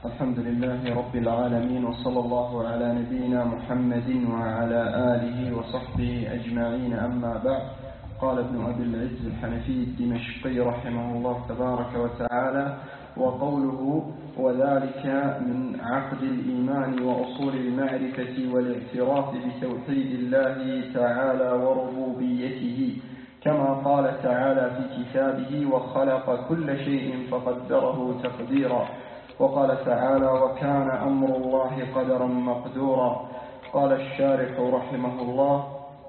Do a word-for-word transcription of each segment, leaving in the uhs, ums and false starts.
الحمد لله رب العالمين، وصلى الله على نبينا محمد وعلى آله وصحبه أجمعين. أما بعد، قال ابن أبي العز الحنفي الدمشقي رحمه الله تبارك وتعالى: وقوله وذلك من عقد الإيمان وأصول المعرفة والاعتراف بتوحيد الله تعالى وربوبيته، كما قال تعالى في كتابه: وخلق كل شيء فقدره تقديرا. وقال تعالى: وكان أمر الله قدرا مقدورا. قال الشارح رحمه الله: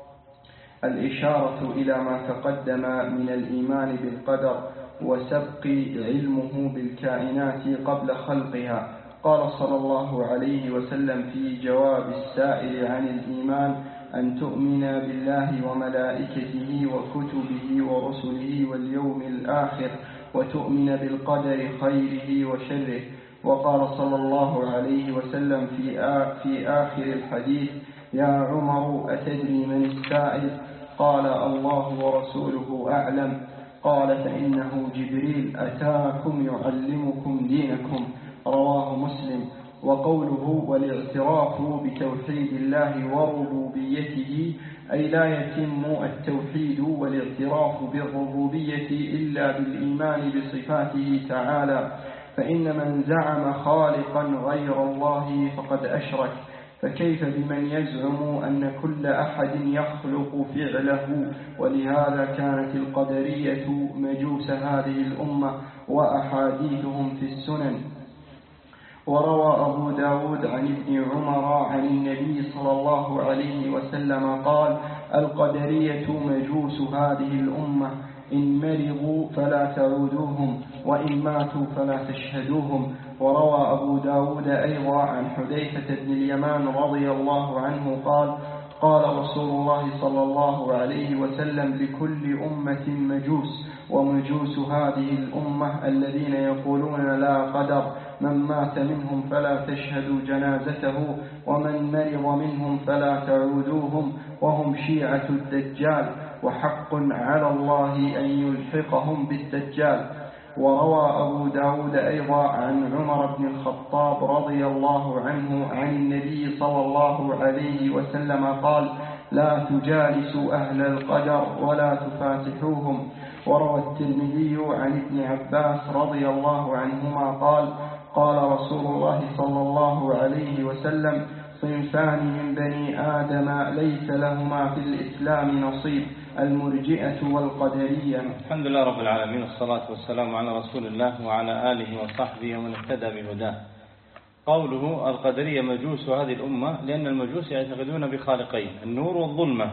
الإشارة إلى ما تقدم من الإيمان بالقدر وسبق علمه بالكائنات قبل خلقها. قال صلى الله عليه وسلم في جواب السائل عن الإيمان: أن تؤمن بالله وملائكته وكتبه ورسله واليوم الآخر، وتؤمن بالقدر خيره وشره. وقال صلى الله عليه وسلم في آخر الحديث: يا عمر، أتدري من السائل؟ قال: الله ورسوله أعلم. قال: فإنه جبريل أتاكم يعلمكم دينكم. رواه مسلم. وقوله والاعتراف بتوحيد الله وربوبيته، أي لا يتم التوحيد والاعتراف بالربوبية إلا بالإيمان بصفاته تعالى، فإن من زعم خالقا غير الله فقد أشرك. فكيف بمن يزعم أن كل أحد يخلق فعله؟ ولهذا كانت القدرية مجوس هذه الأمة، وأحاديثهم في السنن. وروى أبو داود عن ابن عمر عن النبي صلى الله عليه وسلم قال: القدرية مجوس هذه الأمة، إن مرضوا فلا تعودوهم، وإن ماتوا فلا تشهدوهم. وروى أبو داود أيضا عن حذيفة بن اليمان رضي الله عنه قال: قال رسول الله صلى الله عليه وسلم: لكل أمة مجوس، ومجوس هذه الأمة الذين يقولون لا قدر، من مات منهم فلا تشهدوا جنازته، ومن مرض منهم فلا تعودوهم، وهم شيعة الدجال، وحق على الله أن يلحقهم بالدجال. وروى أبو داود أيضا عن عمر بن الخطاب رضي الله عنه عن النبي صلى الله عليه وسلم قال: لا تجالسوا أهل القدر ولا تفاتحوهم. وروى الترمذي عن ابن عباس رضي الله عنهما قال: قال رسول الله صلى الله عليه وسلم: صنفان من بني آدم ليس لهما في الإسلام نصيب، المرجئة والقدرية. الحمد لله رب العالمين، والصلاة والسلام على رسول الله وعلى آله وصحبه ومن اهتدى بهداه. قوله القدرية مجوس هذه الأمة، لأن المجوس يعتقدون بخالقين، النور والظلمة،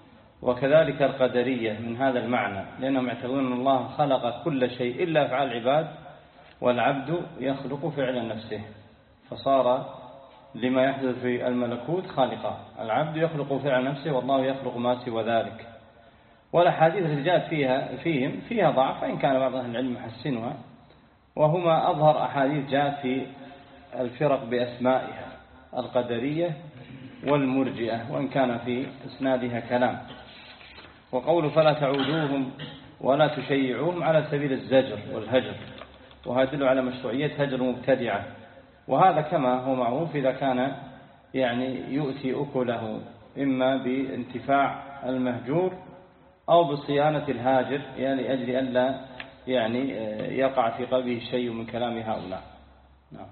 وكذلك القدرية من هذا المعنى، لأنهم يعتقدون أن الله خلق كل شيء إلا أفعال العباد، والعبد يخلق فعل نفسه، فصار لما يحدث في الملكوت خالقا. العبد يخلق فعل نفسه، والله يخلق ما سوى ذلك. والأحاديث التي جاءت فيها فيهم فيها ضعف، فإن كان بعض أهل العلم يحسنها، وهما أظهر أحاديث جاءت في الفرق بأسمائها: القدرية والمرجئة، وإن كان في إسنادها كلام. وقول فلا تعودوهم ولا تشيعوهم على سبيل الزجر والهجر، وهذا يدل على مشروعية هجر مبتدعة، وهذا كما هو معروف إذا كان يعني يؤتي أكله إما بانتفاع المهجور أو بصيانة الهاجر، يعني لأجل ألا يعني يقع في قلبه شيء من كلام هؤلاء. نعم.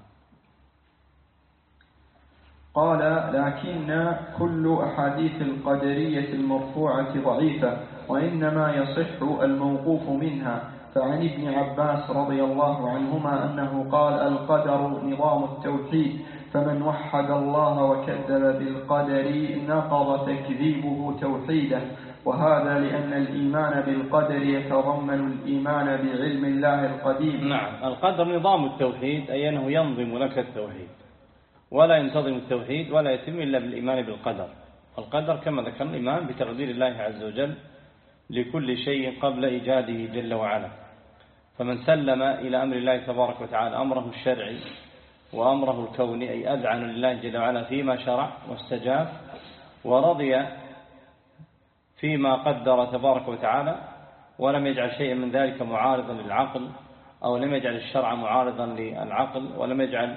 قال: لكن كل أحاديث القدرية المرفوعة ضعيفة، وإنما يصح الموقوف منها. فعن ابن عباس رضي الله عنهما أنه قال: القدر نظام التوحيد، فمن وحد الله وكذب بالقدر نقض تكذيبه توحيده. وهذا لأن الإيمان بالقدر يتضمن الإيمان بعلم الله القديم. نعم، القدر نظام التوحيد، أي أنه ينظم لك التوحيد، ولا ينتظم التوحيد ولا يتم إلا بالإيمان بالقدر. القدر كما ذكرنا الإيمان بتقدير الله عز وجل لكل شيء قبل إيجاده جل وعلا. فمن سلم إلى أمر الله تبارك وتعالى، أمره الشرعي وأمره الكوني، أي أذعن لله جل وعلا فيما شرع واستجاب، ورضي فيما قدر تبارك وتعالى، ولم يجعل شيئا من ذلك معارضا للعقل، أو لم يجعل الشرع معارضا للعقل، ولم يجعل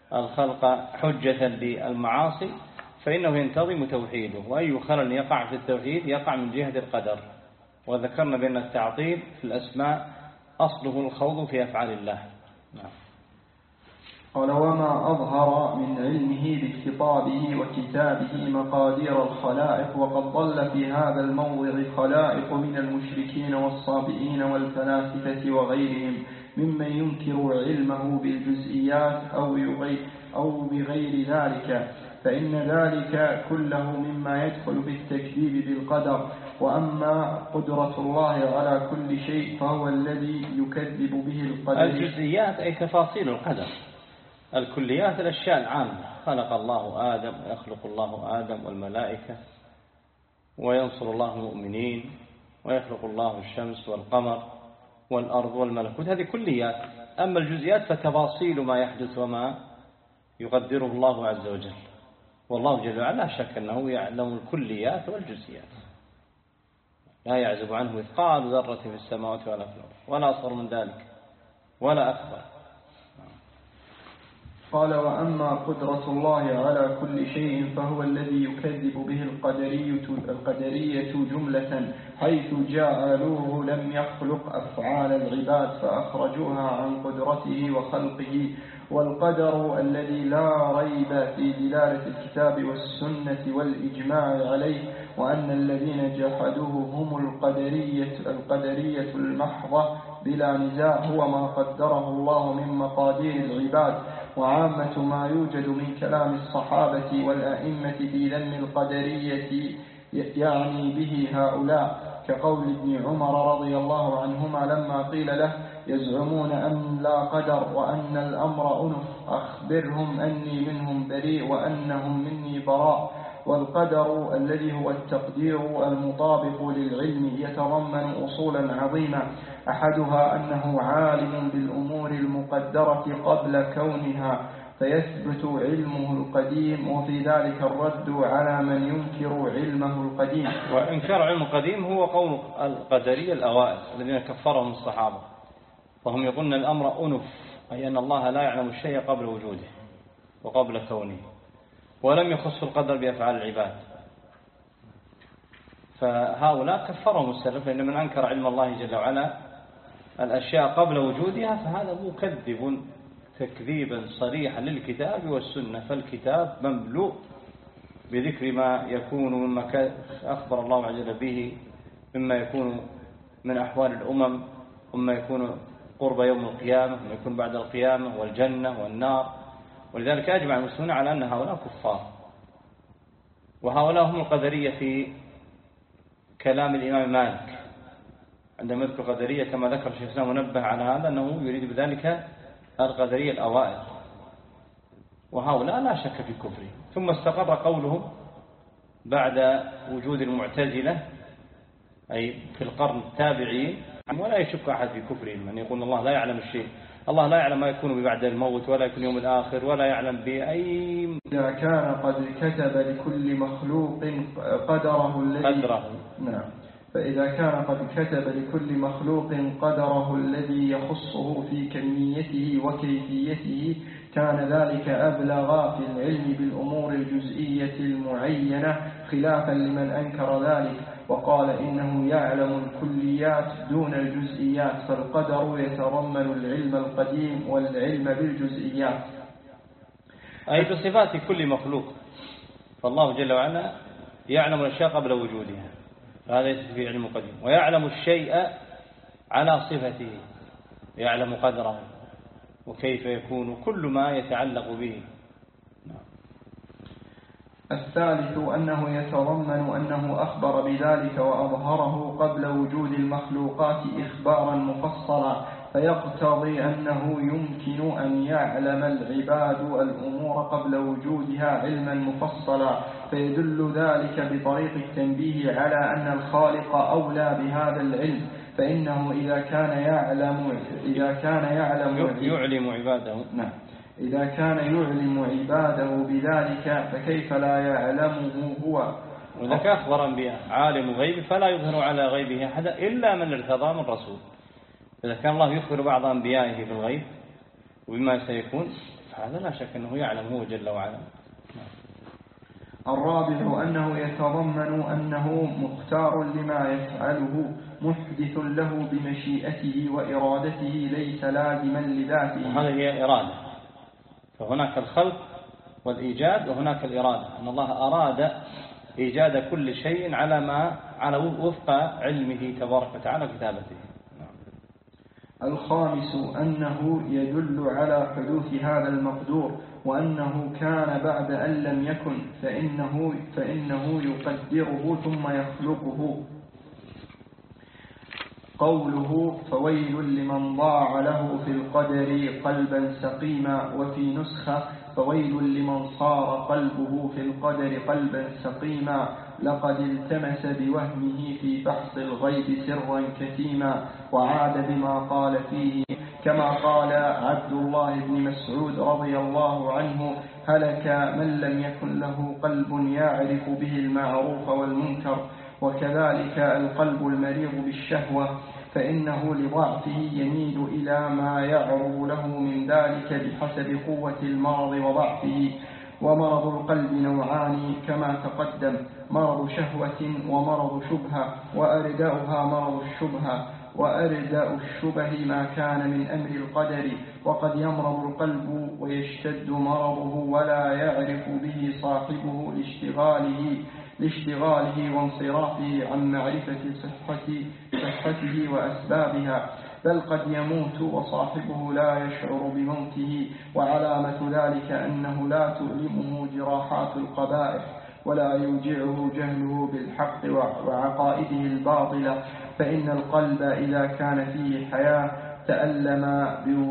الخلق حجة للمعاصي فإنه ينتظم توحيده، وأي خلل يقع في التوحيد يقع من جهة القدر. وذكرنا بأن التعطيل في الأسماء أصله الخوض في أفعال الله. نعم. قال وما أظهر من علمه باكتطابه وكتابه مقادير الخلائق، وقد ضل في هذا الموضع خلائق من المشركين والصابئين والفلاسفة وغيرهم ممن ينكر علمه بالجزئيات أو, أو بغير ذلك، فإن ذلك كله مما يدخل في التكذيب بالقدر. وأما قدرة الله على كل شيء فهو الذي يكذب به القدر. الجزئيات أي تفاصيل القدر، الكليات الأشياء العامة. خلق الله آدم ويخلق الله آدم والملائكة، وينصر الله المؤمنين، ويخلق الله الشمس والقمر والأرض والملكوت، هذه كليات. أما الجزئيات فتفاصيل ما يحدث وما يقدره الله عز وجل. والله جل وعلا لا شك أنه يعلم الكليات والجزئيات، لا يعزب عنه مثقال ذرة في السماوات ولا في الأرض، ولا أصغر من ذلك ولا أكبر. قال وأما قدرة الله على كل شيء فهو الذي يكذب به القدرية, القدرية جملة، حيث جعلوه لم يخلق أفعال العباد فأخرجوها عن قدرته وخلقه. والقدر الذي لا ريب في دلالة الكتاب والسنة والإجماع عليه، وأن الذين جحدوه هم القدرية, القدرية المحضة بلا نزاع، هو ما قدره الله من مقادير العباد. وعامة ما يوجد من كلام الصحابة والأئمة في ذم القدرية يعني به هؤلاء، كقول ابن عمر رضي الله عنهما لما قيل له يزعمون أن لا قدر وأن الأمر أنف، أخبرهم أني منهم بريء وأنهم مني براء. والقدر الذي هو التقدير المطابق للعلم يتضمن أصولا عظيمة، أحدها أنه عالم بالأمور المقدرة قبل كونها فيثبت علمه القديم، وفي ذلك الرد على من ينكر علمه القديم. وإنكار علم القديم هو قول القدرية الأوائل الذين كفرهم الصحابة، فهم يقولون الأمر أنف، أي أن الله لا يعلم الشيء قبل وجوده وقبل كونه، ولم يخص القدر بأفعال العباد. فهؤلاء كفرهم السلف، لأن من أنكر علم الله جل وعلا الأشياء قبل وجودها فهذا مكذب تكذيبا صريحا للكتاب والسنة. فالكتاب مملوء بذكر ما يكون مما أخبر الله عز وجل به مما يكون من أحوال الأمم، وما يكون قرب يوم القيامة، وما يكون بعد القيامة، والجنة والنار. ولذلك أجمع المسلمون على أن هؤلاء كفار، وهؤلاء هم القدرية في كلام الإمام مالك عندما يذكر قدرية، كما ذكر الشيخ الإسلام منبه على هذا أنه يريد بذلك القدرية الأوائل، وهؤلاء لا شك في كفره. ثم استقر قولهم بعد وجود المعتزلة أي في القرن التابعين، ولا يشك أحد في كفرهم، أن يقول الله لا يعلم الشيء، الله لا يعلم ما يكون بعد الموت ولا يكون يوم الآخر ولا يعلم بأي. إذا كان قد كتب لكل مخلوق قدره الذي قدره نعم فإذا كان قد كتب لكل مخلوق قدره الذي يخصه في كميته وكيفيته، كان ذلك أبلغ في العلم بالأمور الجزئية المعينة، خلافا لمن أنكر ذلك وقال إنه يعلم الكليات دون الجزئيات، فالقدر يتضمن العلم القديم والعلم بالجزئيات، أي بصفات كل مخلوق. فالله جل وعلا يعلم الأشياء قبل وجودها، هذا يسمى في علم قديم، ويعلم الشيء على صفته، يعلم قدره وكيف يكون كل ما يتعلق به. الثالث أنه يتضمن أنه أخبر بذلك وأظهره قبل وجود المخلوقات إخبارا مفصلا، فيقتضي أنه يمكن أن يعلم العباد الأمور قبل وجودها علما مفصلا، فيدل ذلك بطريق التنبيه على أن الخالق أولى بهذا العلم، فإنه إذا كان يعلم إذا كان يعلم يعلم عباده نعم إذا كان يعلم عباده بذلك فكيف لا يعلمه هو. وذلك أخبر أنبياء عالم غيب فلا يظهر على غيبه أحدا إلا من ارتضى من رسول. إذا كان الله يخبر بعض أنبيائه بالغيب وبما سيكون، هذا لا شك أنه يعلم هو جل وعلا. الرابع أنه يتضمن أنه مختار لما يفعله محدث له بمشيئته وإرادته ليس لازما لذاته. وهذه هي إرادة، فهناك الخلق والإيجاد وهناك الإرادة، أن الله أراد إيجاد كل شيء على ما على وفق علمه تبارك وتعالى كتابته. الخامس أنه يدل على حدوث هذا المقدور، وأنه كان بعد أن لم يكن فإنه, فإنه يقدره ثم يخلقه. قوله فويل لمن ضاع له في القدر قلبا سقيما، وفي نسخة فويل لمن صار قلبه في القدر قلبا سقيما، لقد التمس بوهمه في بحث الغيب سرا كتيما، وعاد بما قال فيه، كما قال عبد الله بن مسعود رضي الله عنه هلك من لم يكن له قلب يعرف به المعروف والمنكر. وكذلك القلب المريض بالشهوة، فإنه لضعفه يميل إلى ما يعرض له من ذلك بحسب قوة المرض وضعفه. ومرض القلب نوعان كما تقدم، مرض شهوة ومرض شبهة، وأرداؤها مرض الشبهة. وأرداء الشبه ما كان من أمر القدر، وقد يمرض القلب ويشتد مرضه ولا يعرف به صاحبه لاشتغاله لاشتغاله وانصرافه عن معرفة صحة صحته وأسبابها، بل قد يموت وصاحبه لا يشعر بموته. وعلامة ذلك أنه لا تؤلمه جراحات القبائح، ولا يوجعه جهله بالحق وعقائده الباطلة، فإن القلب إذا كان فيه حياة تألم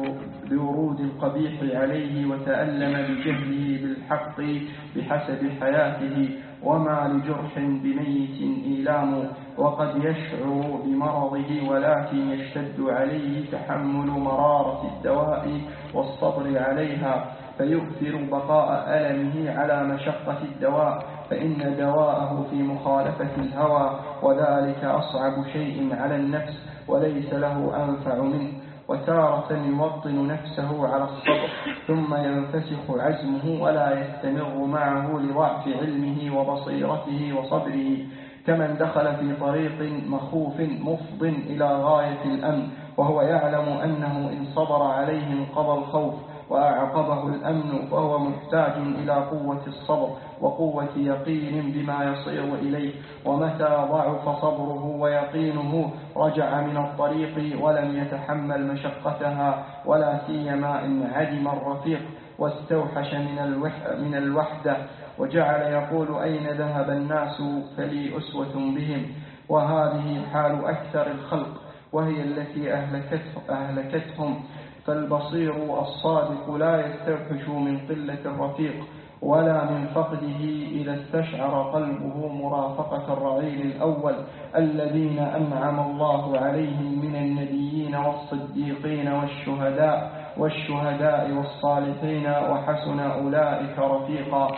بورود القبيح عليه، وتألم بجهله بالحق بحسب حياته، وما لجرح بميت إيلام، وقد يشعر بمرضه ولكن يشتد عليه تحمل مرارة الدواء والصبر عليها، فيؤثر بقاء ألمه على مشقة الدواء، فإن دواءه في مخالفة الهوى، وذلك أصعب شيء على النفس وليس له أنفع منه. وتارة يوطن نفسه على الصبر ثم ينفسخ عزمه ولا يستمر معه لضعف علمه وبصيرته وصبره، كمن دخل في طريق مخوف مفض إلى غاية الأمن، وهو يعلم أنه إن صبر عليه انقضى الخوف وأعقبه الأمن، فهو محتاج إلى قوة الصبر وقوة يقين بما يصير إليه. ومتى ضعف صبره ويقينه رجع من الطريق ولم يتحمل مشقتها، ولا سيما إن عدم الرفيق واستوحش من الوحدة، وجعل يقول أين ذهب الناس فلي أسوة بهم. وهذه حال أكثر الخلق، وهي التي أهلكته أهلكتهم. فالبصير الصادق لا يستوحش من قلة الرفيق ولا من فقده إذا استشعر قلبه مرافقة الرعيل الأول الذين أنعم الله عليهم من النبيين والصديقين والشهداء والشهداء والصالحين، وحسن أولئك رفيقا.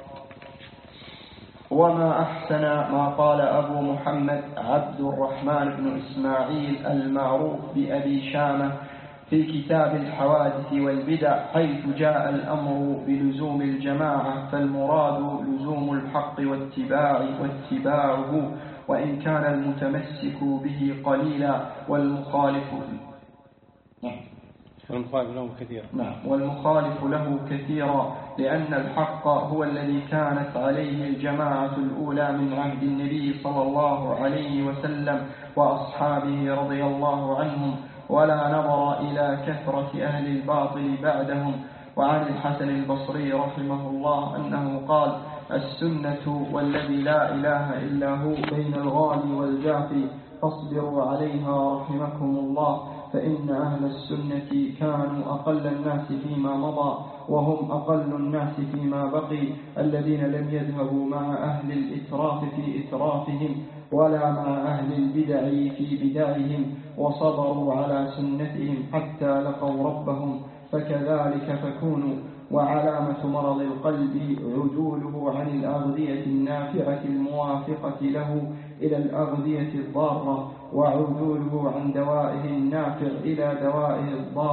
وما أحسن ما قال أبو محمد عبد الرحمن بن إسماعيل المعروف بأبي شامة في كتاب الحوادث والبدع، حيث جاء الأمر بلزوم الجماعة، فالمراد لزوم الحق واتباع واتباعه، وإن كان المتمسك به قليلا، والمخالف والمخالف له كثيرا. نعم والمخالف له كثيرا، لأن الحق هو الذي كانت عليه الجماعة الأولى من عهد النبي صلى الله عليه وسلم وأصحابه رضي الله عنهم، ولا نظر إلى كثرة أهل الباطل بعدهم. وعن الحسن البصري رحمه الله أنه قال: السنة والذي لا إله إلا هو بين الغالي والجافي، فاصبروا عليها رحمكم الله، فإن أهل السنة كانوا أقل الناس فيما مضى، وهم أقل الناس فيما بقي، الذين لم يذهبوا مع أهل الإتراف في إترافهم، ولا مع أهل البدع في بدعهم، وصبروا على سنتهم حتى لقوا ربهم، فكذلك فكونوا. وعلامة مرض القلب عدوله عن الأغذية النافعة الموافقة له إلى الأغذية الضارة، وعدوله عن دوائه النافع إلى دوائه الضار،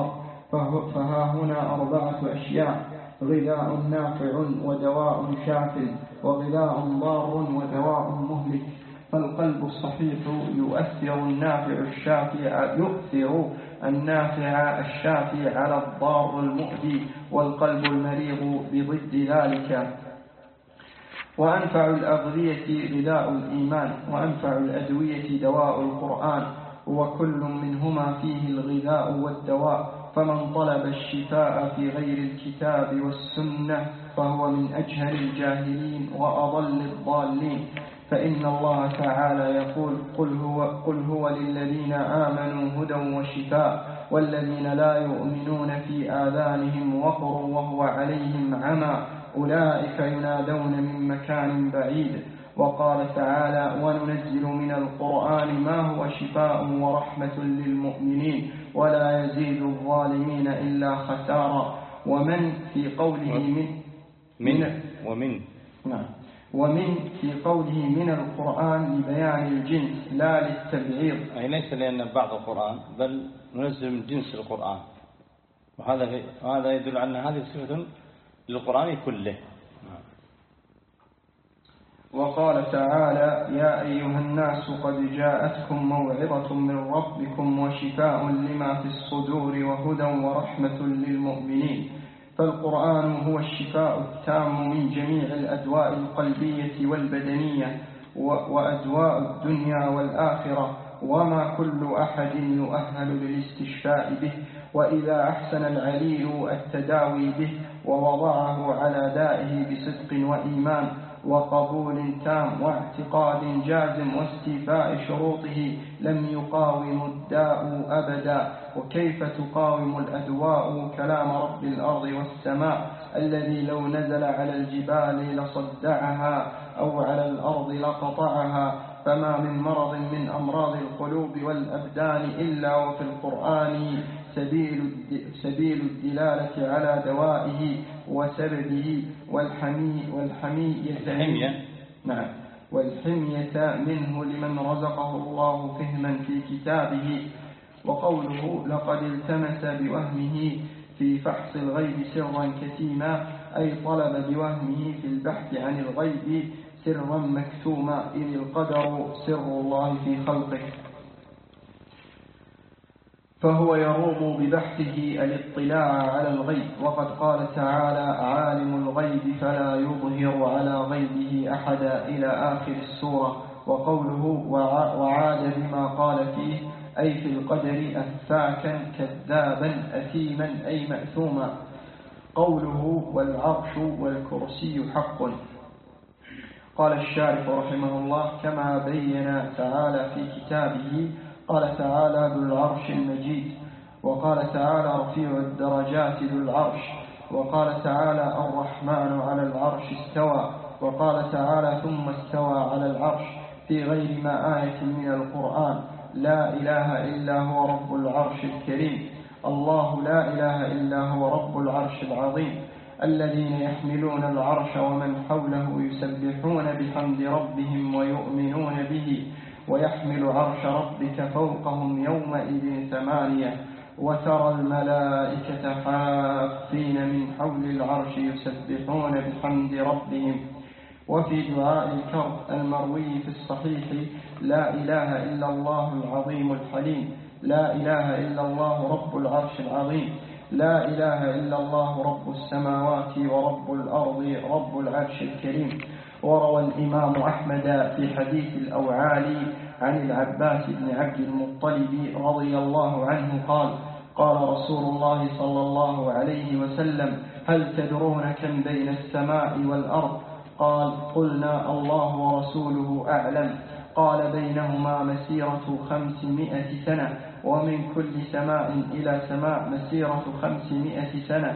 فها هنا أربعة أشياء: غذاء نافع ودواء شاف، وغذاء ضار ودواء مهلك. فالقلب الصحيح يؤثر النافع الشافي يؤثر النافع الشافي على الضار المؤذي، والقلب المريض بضد ذلك. وأنفع الأغذية غذاء الإيمان، وأنفع الأدوية دواء القرآن، وكل منهما فيه الغذاء والدواء. فمن طلب الشفاء في غير الكتاب والسنة فهو من أجهل الجاهلين وأضل الضالين. فإن الله تعالى يقول: قل هو, قل هو للذين آمنوا هدى وشفاء، والذين لا يؤمنون في آذانهم وقر وهو عليهم عمى، أولئك ينادون من مكان بعيد. وقال تعالى: وننزل من القرآن ما هو شفاء ورحمة للمؤمنين ولا يزيد الظالمين إلا خسارا. ومن في قوله من من ومن نعم ومن في قوله من القرآن لبيان الجنس لا للتبعيض، أي ليس لأن بعض القرآن، بل ننزل من جنس القرآن، وهذا وهذا يدل على أن هذه صفة للقرآن كله. وقال تعالى: يا أيها الناس قد جاءتكم موعظة من ربكم وشفاء لما في الصدور وهدى ورحمة للمؤمنين. فالقرآن هو الشفاء التام من جميع الأدواء القلبية والبدنية وأدواء الدنيا والآخرة، وما كل أحد يؤهل للاستشفاء به. وإذا أحسن العليل التداوي به ووضعه على دائه بصدق وإيمان وقبول تام واعتقاد جازم واستيفاء شروطه لم يقاوم الداء أبدا. وكيف تقاوم الأدواء كلام رب الأرض والسماء الذي لو نزل على الجبال لصدعها أو على الأرض لقطعها؟ فما من مرض من أمراض القلوب والأبدان إلا وفي القرآن سبيل سبيل الدلالة على دوائه وسببه والحمي والحمية نعم والحمية منه لمن رزقه الله فهما في كتابه. وقوله: لقد التمس بوهمه في فحص الغيب سرا كتيما، أي طلب بوهمه في البحث عن الغيب سرا مكتوما، إذ القدر سر الله في خلقه، فهو يروم ببحثه الاطلاع على الغيب. وقد قال تعالى: عالم الغيب فلا يظهر على غيبه أحدا إلى آخر السورة. وقوله: وعاد بما قال فيه، أي في القدر أفاكا كذابا أثيما أي مأثوما. قوله: والعرش والكرسي حق. قال الشارح رحمه الله: كما بين تعالى في كتابه، قال تعالى: ذو العرش المجيد، وقال تعالى: رفيع الدرجات ذو العرش، وقال تعالى: الرحمن على العرش استوى، وقال تعالى: ثم استوى على العرش، في غير ما آية من القرآن. لا إله إلا هو رب العرش الكريم. الله لا إله إلا هو رب العرش العظيم. الذين يحملون العرش ومن حوله يسبحون بحمد ربهم ويؤمنون به، ويحمل عرش ربك فوقهم يومئذ ثمانية. وترى الملائكة حافين من حول العرش يسبحون بحمد ربهم. وفي دعاء الكرب المروي في الصحيح: لا إله إلا الله العظيم الحليم، لا إله إلا الله رب العرش العظيم، لا إله إلا الله رب السماوات ورب الأرض رب العرش الكريم. وروى الإمام أحمد في حديث الأوعالي عن العباس بن عبد المطلب رضي الله عنه قال: قال رسول الله صلى الله عليه وسلم: هل تدرون كم بين السماء والأرض؟ قال: قلنا: الله ورسوله أعلم. قال: بينهما مسيرة خمسمائة سنة، ومن كل سماء إلى سماء مسيرة خمسمائة سنة،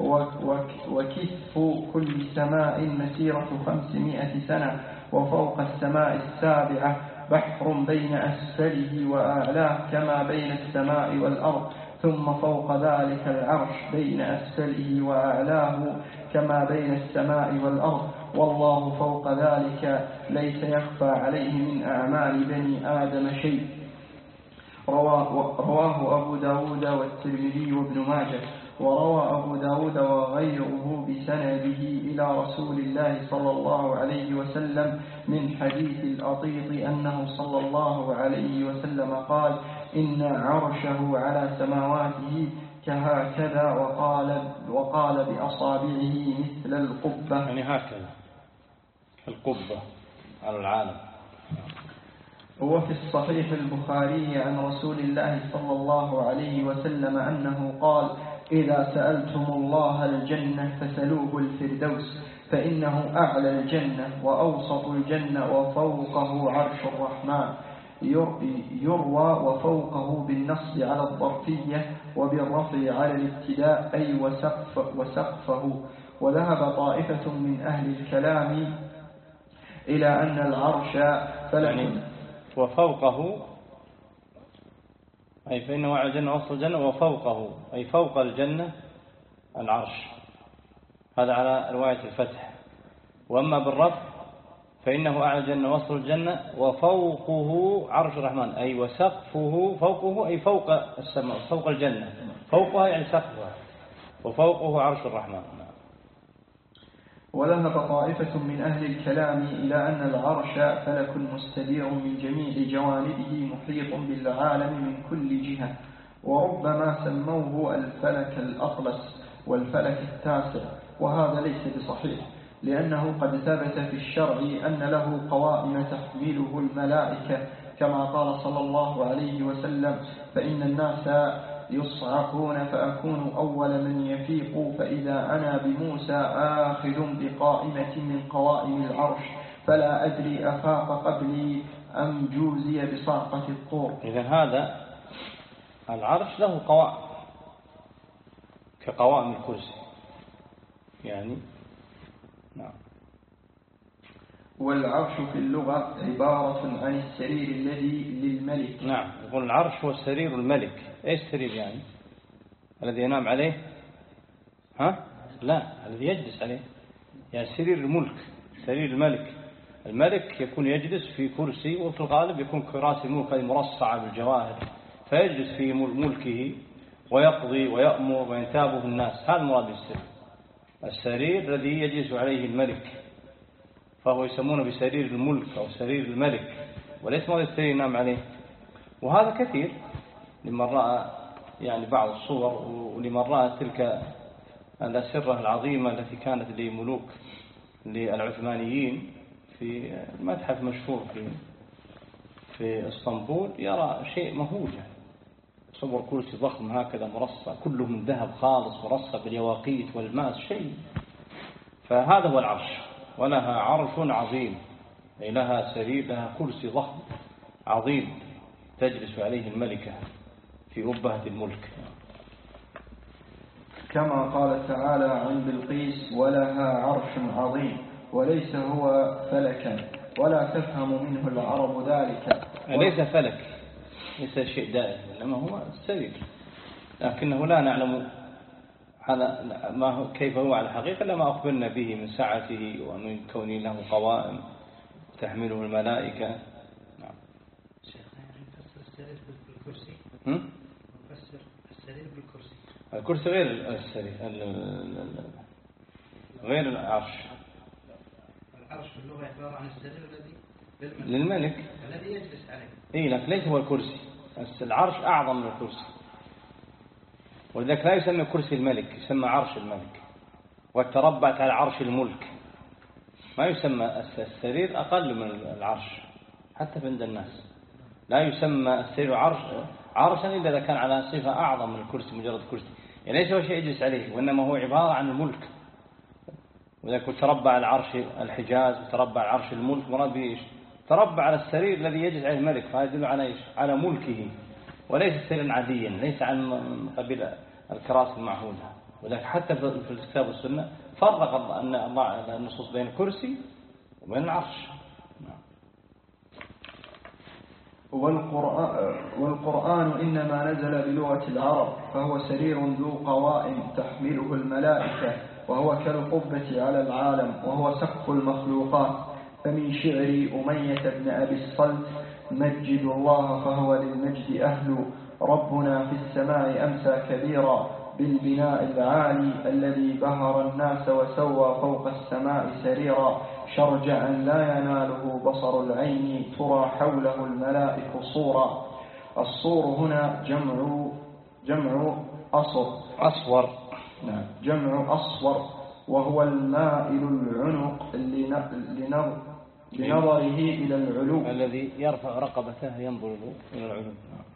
وكثف كل سماء مسيرة خمسمائة سنة، وفوق السماء السابعة بحر بين أسفله وأعلاه كما بين السماء والأرض، ثم فوق ذلك العرش بين أسفله وأعلاه كما بين السماء والأرض، والله فوق ذلك ليس يخفى عليه من أعمال بني آدم شيء. رواه, رواه أبو داود والترمذي وابن ماجه. وروى أبو داود وغيره بسنده إلى رسول الله صلى الله عليه وسلم من حديث الأطيط أنه صلى الله عليه وسلم قال: إن عرشه على سماواته كهكذا، وقال, وقال بأصابعه مثل القبة، يعني هكذا القبة على العالم. وفي الصحيح البخاري عن رسول الله صلى الله عليه وسلم أنه قال: إذا سألتم الله الجنة فسلوه الفردوس، فإنه أعلى الجنة وأوسط الجنة وفوقه عرش الرحمن. يروى وفوقه بالنصب على الظرفية وبالرفع على الابتداء أي وسقف وسقفه. وذهب طائفة من أهل الكلام إلى أن العرش يعني وفوقه أي فإنه أعلى الجنة وسط الجنة، وفوقه أي فوق الجنة العرش، هذا على رواية الفتح. وأما بالرفع فإنه أعلى الجنة وسط الجنة وفوقه عرش الرحمن، أي وسقفه فوقه أي فوق السماء، فوق الجنة، فوقها يعني سقفها، وفوقه عرش الرحمن. وذهب طائفة من أهل الكلام إلى أن العرش فلك مستدير من جميع جوانبه محيط بالعالم من كل جهة، وربما سموه الفلك الأطلس والفلك التاسع، وهذا ليس بصحيح، لأنه قد ثبت في الشرع أن له قوائم تحمله الملائكة، كما قال صلى الله عليه وسلم: فإن الناس يصعقون فأكون أول من يفيق، فإذا أنا بموسى آخذ بقائمة من قوائم العرش، فلا أدري أفاق قبلي أم جوزي بصعقة الطور. إذن هذا العرش له قوائم كقوائم الكرسي يعني. نعم. والعرش في اللغة عبارة عن السرير الذي للملك. نعم، يقول العرش هو السرير الملك. ايش السرير يعني؟ الذي ينام عليه؟ ها؟ لا، الذي يجلس عليه، يعني سرير الملك، سرير الملك. الملك يكون يجلس في كرسي، وفي الغالب يكون كراسي الملك مرصعة بالجواهر، فيجلس في ملكه ويقضي ويأمر وينتابه الناس. هذا مراد السرير، السرير الذي يجلس عليه الملك، فهو يسمونه بسرير الملك أو سرير الملك، وليس مراد السرير ينام عليه. وهذا كثير لمن رأى يعني بعض الصور، ولمن رأى تلك الأسرة العظيمة التي كانت لملوك للعثمانيين في المتحف مشهور في في اسطنبول، يرى شيء مهول، صور كرسي ضخم هكذا مرصع كله من ذهب خالص مرصع باليواقيت والماس شيء. فهذا هو العرش، ولها عرش عظيم، أي لها سرير، لها كرسي ضخم عظيم تجلس عليه الملكة في أبهة الملك. كما قال تعالى عن بلقيس: ولها عرش عظيم، وليس هو فلكا ولا تفهم منه العرب ذلك. ليس فلك، ليس شيء دائم، إنما هو السرير، لكنه لا نعلم هذا ما هو كيف هو على الحقيقة، لما أخبرنا به من سعته ومن كونه له قوائم تحمله الملائكة. نعم. نفسر السرير بالكرسي. هم؟ نفسر السرير بالكرسي. الكرسي غير السرير، غير العرش. العرش في اللغة عبارة عن السرير الذي للملك الذي يجلس عليه. إيه، لكن ليس هو الكرسي، العرش أعظم من الكرسي، ولذلك لا يسمى كرسي الملك، يسمى عرش الملك. وتربعت على عرش الملك، ما يسمى السرير أقل من العرش حتى عند الناس. لا يسمى السرير عرش عرشا إلا إذا كان على صفة أعظم من الكرسي، مجرد كرسي، يعني ليس هو شيء يجلس عليه، وإنما هو عبارة عن الملك. ولذلك تربع على عرش الحجاز وتربع على عرش الملك، مراد به إيش؟ تربع على السرير الذي يجلس عليه الملك، فهذا يدل على إيش؟ على ملكه، وليس سريرا عاديا، ليس عن قبيل الكراسي المعهودة. ولذلك حتى في الكتاب والسنة فرق أن الله النصوص بين الكرسي وبين العرش. والقرآن, والقرآن إنما نزل بلغة العرب، فهو سرير ذو قوائم تحمله الملائكة، وهو كالقبة على العالم، وهو سقف المخلوقات. فمن شعر أمية بن أبي الصلت: مجدوا الله فهو للمجد أهل. ربنا في السماء أمسى كبيرا بالبناء العالي الذي بهر الناس وسوى فوق السماء سريرا. شرجعا لا يناله بصر العين ترى حوله الملائك صورا. الصور هنا جمع جمع أصر أصور نعم جمع أصور، وهو المائل العنق لنظره إلى العلو الذي يرفع رقبته ينظر إلى العلو.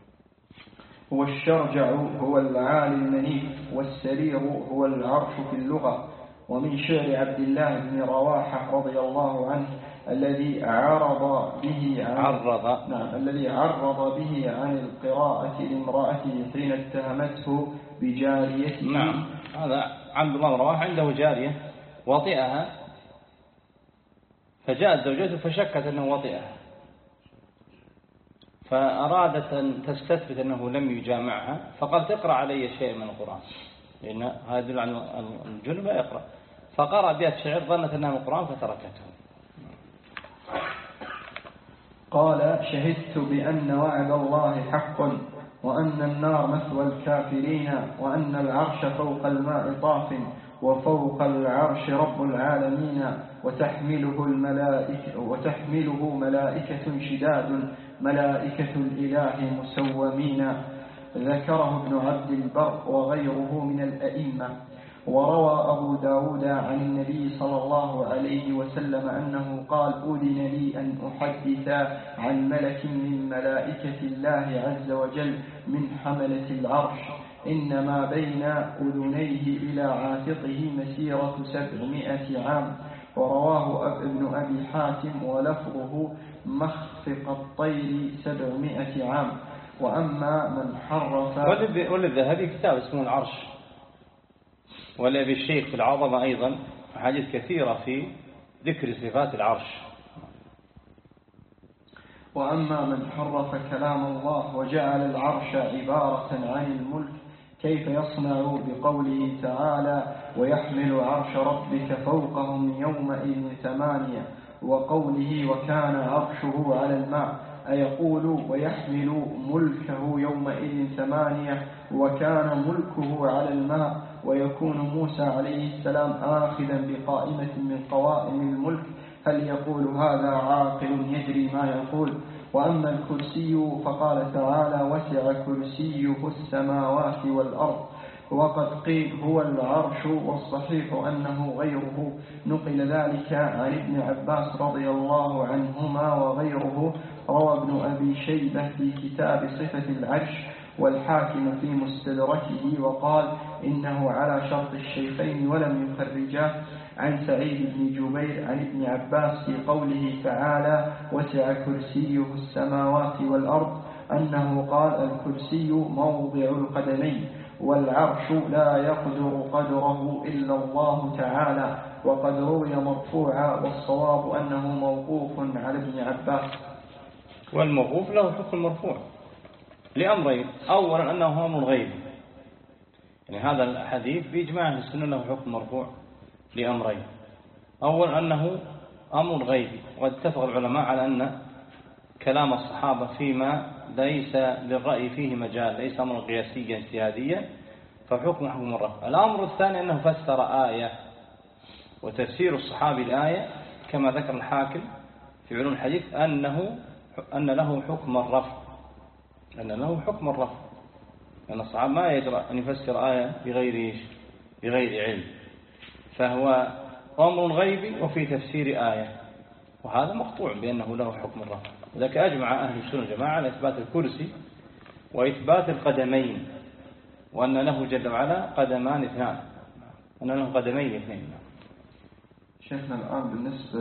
والشرجع هو العالي المنيف، والسرير هو العرش في اللغة. ومن شعر عبد الله بن رواحة رضي الله عنه الذي عرض به عن عرض نعم الذي عرض به عن القراءة لامرأته حين اتهمته بجاريته. نعم هذا عبد الله بن رواحة عنده جارية وطئها، فجاءت زوجته فشكت أنه وطئها، فأرادت أن تستثبت أنه لم يجامعها، فقال تقرأ علي شيء من القرآن لأن هذا يدل على الجنب يقرأ، فقرأ بها الشعر ظنت أنها من القرآن فتركته. قال شهدت بأن وعد الله حق وأن النار مثوى الكافرين وأن العرش فوق الماء طاف وفوق العرش رب العالمين وتحمله الملائكة وتحمله ملائكة شداد ملائكة الإله مسومين. ذكره ابن عبد البر وغيره من الأئمة. وروى أبو داود عن النبي صلى الله عليه وسلم أنه قال أذن لي أن أحدث عن ملك من ملائكة الله عز وجل من حملة العرش إنما بين أذنيه إلى عاتقه مسيرة سبعمائة عام. ورواه ابن أبي حاتم ولفظه مخفق الطير سبعمائة عام. وأما من حرف وللذهبي كتاب اسمه العرش، ولأبي الشيخ في العظمة أيضا حديث كثيرة في ذكر صفات العرش. وأما من حرف كلام الله وجعل العرش عبارة عن الملك كيف يصنع بقوله تعالى ويحمل عرش ربك فوقهم يومئذ ثمانية، وقوله وكان عرشه على الماء، أيقول ويحمل ملكه يومئذ ثمانية وكان ملكه على الماء، ويكون موسى عليه السلام آخذا بقائمة من قوائم الملك، هل يقول هذا عاقل يدري ما يقول؟ وأما الكرسي فقال تعالى وسع كرسيه السماوات والأرض، وقد قيل هو العرش، والصحيح أنه غيره. نقل ذلك عن ابن عباس رضي الله عنهما وغيره. روى ابن أبي شيبة في كتاب صفة العرش والحاكم في مستدركه وقال إنه على شرط الشيخين ولم يخرجاه عن سعيد بن جبير عن ابن عباس في قوله تعالى وسع كرسيه السماوات والأرض أنه قال الكرسي موضع القدمين والعرش لا يقدر قدره إلا الله تعالى، وقد روي مرفوعا والصواب أنه موقوف على ابن عباس. والموقوف له حكم مرفوع لأمرين، أولا أنه أمر غيبي، يعني هذا الحديث بإجماع السنة له حكم مرفوع لأمرين. أولا أنه أمر غيبي، واتفق العلماء على أن كلام الصحابة فيما ليس للرأي فيه مجال، ليس أمر قياسيا اجتهاديا، فحكم حكم الرفع. الأمر الثاني أنه فسر آية، وتفسير الصحابي الآية كما ذكر الحاكم في علوم الحديث أنه أن له حكم الرفع، أن له حكم الرفع، لأن الصحابة ما يجرى أن يفسر آية بغير بغير علم، فهو أمر غيبي وفي تفسير آية، وهذا مقطوع بأنه له حكم الرفع. لذلك أجمع أهل السنة والجماعة على إثبات الكرسي وإثبات القدمين، وأن له جل وعلا قدمان اثنان، أن له قدمين اثنين. شيخنا الآن بالنسبة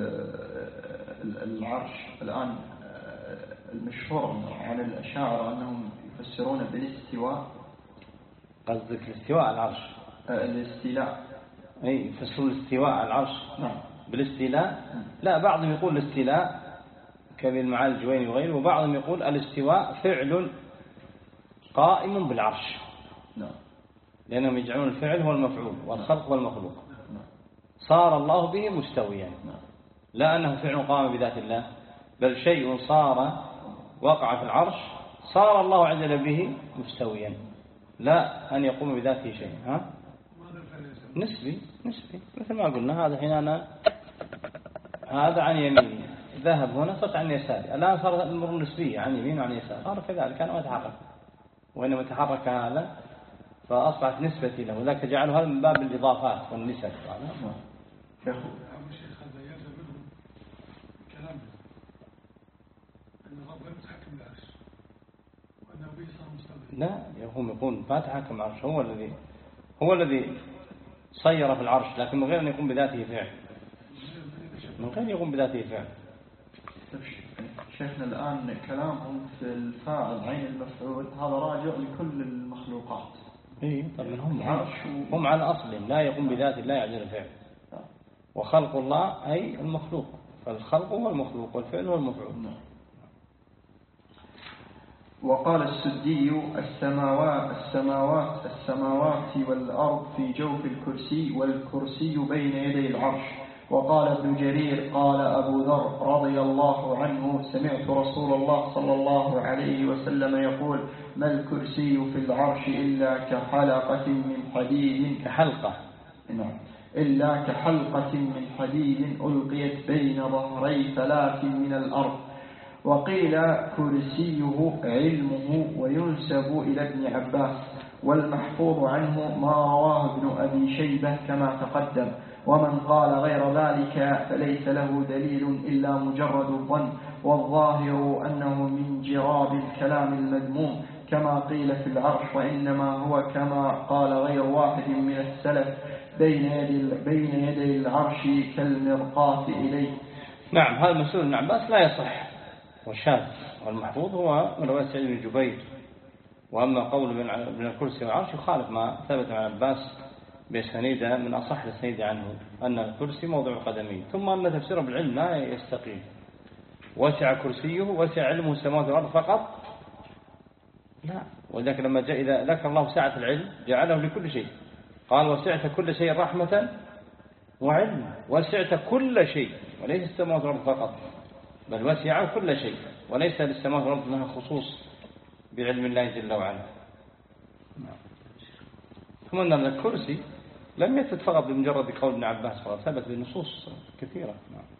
للعرش الآن المشهور عن الأشاعرة أنهم يفسرون بالاستواء. قصدك الاستواء على العرش؟ الاستيلاء. أي يفسرون الاستواء على العرش نعم بالاستيلاء. لا، بعضهم يقول الاستيلاء كابن معالي الجويني وغيره، وبعضهم يقول الاستواء فعل قائم بالعرش. نعم. لأنهم يجعلون الفعل هو المفعول والخلق هو المخلوق. نعم. صار الله به مستويا. نعم. لا أنه فعل قام بذات الله، بل شيء صار وقع في العرش صار الله عز وجل به مستويا، لا أن يقوم بذاته شيء. ها؟ نسبي نسبي مثل ما قلنا، هذا حين أنا هذا عن يميني ذهب هنا صرت عن يساري، الآن صارت الأمور نسبية عن يمين وعن يسار، صار كذلك أنا أتحرك وإنما تحرك هذا فأصبحت نسبتي له، وذلك جعله هذا من باب الإضافات والنسب. لا، هم يقول ما تحكم العرش، هو الذي هو الذي صير في العرش، لكن من غير أن يقوم بذاته فعل، من غير يقوم بذاته فعل. شيخنا الآن كلامهم في الفاعل عين المفعول هذا راجع لكل المخلوقات. إيه طبعا هم عرش هم على أصل لا يقوم بذاته لا يعجل الفعل، وخلق الله أي المخلوق، فالخلق هو المخلوق والفعل هو المفعول. وقال السدي السماوات السماوات السماوات والأرض في جوف الكرسي، والكرسي بين يدي العرش. وقال ابن جرير قال أبو ذر رضي الله عنه سمعت رسول الله صلى الله عليه وسلم يقول ما الكرسي في العرش إلا كحلقة من حديد كحلقة نعم إلا كحلقة من حديد ألقيت بين ظهري ثلاث من الأرض. وقيل كرسيه علمه وينسب إلى ابن عباس، والمحفوظ عنه ما رواه ابن أبي شيبة كما تقدم. ومن قال غير ذلك فليس له دليل إلا مجرد الظن، والظاهر أنه من جراب الكلام المذموم كما قيل في العرش، وإنما هو كما قال غير واحد من السلف بين يدي, بين يدي العرش كالمرقاة إليه. نعم، هذا مسؤول ابن عباس لا يصح وشاذ، والمحفوظ هو من رواية سعيد بن جبير. وأما قول ابن الكرسي والعرش يخالف ما ثبت عن عباس بسنيد من أصح السنيد عنه أن الكرسي موضع قدمين، ثم أن تفسيره بالعلم لا يستقيم. وسع كرسيه وسع علمه السماوات والأرض فقط؟ لا، وذلك لما جاء إذا ذكر الله سعة العلم جعله لكل شيء، قال وسعت كل شيء رحمة وعلم، وسعت كل شيء وليس السماوات والأرض فقط، بل وسع كل شيء، وليس للسماوات والأرض لها خصوص بعلم الله جل وعلا. ثم أن الكرسي لم يثبت فقط بمجرد قول ابن عباس فقط، ثبت بنصوص كثيرة.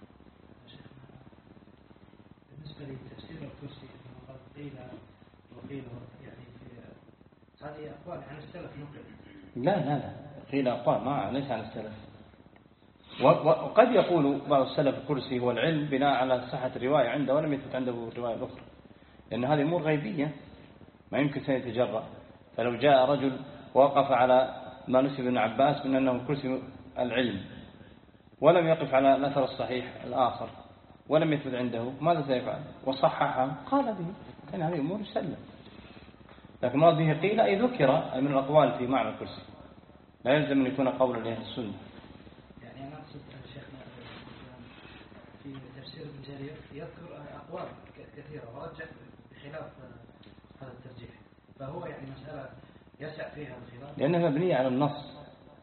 بالنسبة لتفسير الكرسي قد قيل وقيل يعني هذه أقوال عن السلف نقل. لا لا لا قيل أقوال ما ليس عن السلف، وقد يقول بعض السلف الكرسي هو العلم بناء على صحة الرواية عنده ولم يثبت عنده الرواية الأخرى، لأن هذه أمور غيبية ما يمكن سيتجرأ. فلو جاء رجل وقف على ما نسب ابن عباس من أنه كرسي العلم ولم يقف على الأثر الصحيح الآخر ولم يثبت عنده، ماذا سيفعل؟ وصححها قال به، كان هذه أمور يسلم. لكن ما به قيل أي ذكر أي من الأقوال في معنى الكرسي، لا يلزم أن يكون قولا لأهل السنة. يعني أنا أقصد شيخنا في تفسير ابن جرير يذكر أقوال كثيرة ورجح بخلاف هذا الترجيح، فهو يعني مسألة يسع فيها الخلاف لأنها مبنية على النص.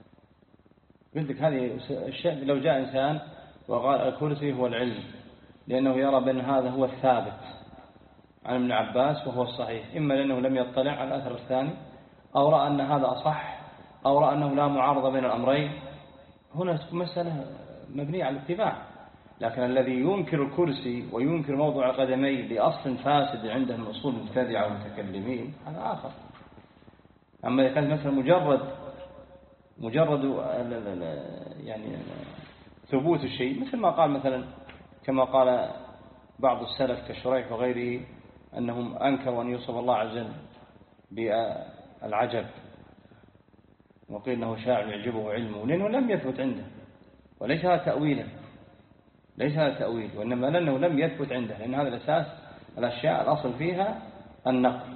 قلت لك هذه الشيء لو جاء إنسان وقال الكرسي هو العلم لأنه يرى بأن هذا هو الثابت عن ابن عباس وهو الصحيح، إما لأنه لم يطلع على الأثر الثاني أو رأى أن هذا أصح أو رأى أنه لا معارضة بين الأمرين، هنا مسألة مبنية على الاتباع. لكن الذي ينكر الكرسي وينكر موضع القدمين لأصل فاسد عنده من أصول مبتدعة ومتكلمين هذا آخر. أما إذا كان مثلا مجرد مجرد يعني ثبوت الشيء، مثل ما قال مثلا كما قال بعض السلف كشريح وغيره أنهم أنكروا أن يوصف الله عز وجل بالعجب، وقيل أنه شاعر يعجبه علمه، لأنه لم يثبت عنده، وليس هذا تأويلا، ليس هذا تأويل، وإنما لأنه لم يثبت عنده، لأن هذا الأساس الأشياء الأصل فيها النقل.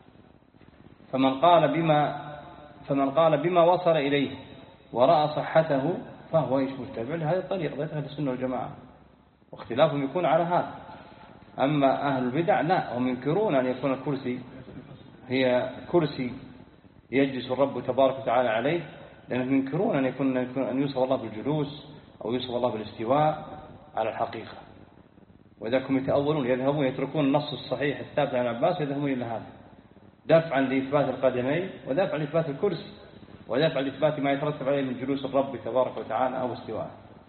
فمن قال بما فمن قال بما وصل إليه ورأى صحته فهو ايش متبع لهذه الطريقة، ذات أهل السنة والجماعة، واختلافهم يكون على هذا. أما أهل البدع لا، هم ينكرون أن يكون الكرسي هي كرسي يجلس الرب تبارك وتعالى عليه، لأنهم ينكرون أن يكون أن يوصف الله بالجلوس أو يوصف الله بالاستواء على الحقيقة. وإذا يتأولون يذهبون يتركون النص الصحيح الثابت عن عباس يذهبون إلى هذا دفعا لإثبات القدمين ودفعا لإثبات الكرسي ودفعا لإثبات ما يترتب عليه من جلوس الرب تبارك وتعالى أو استواءه.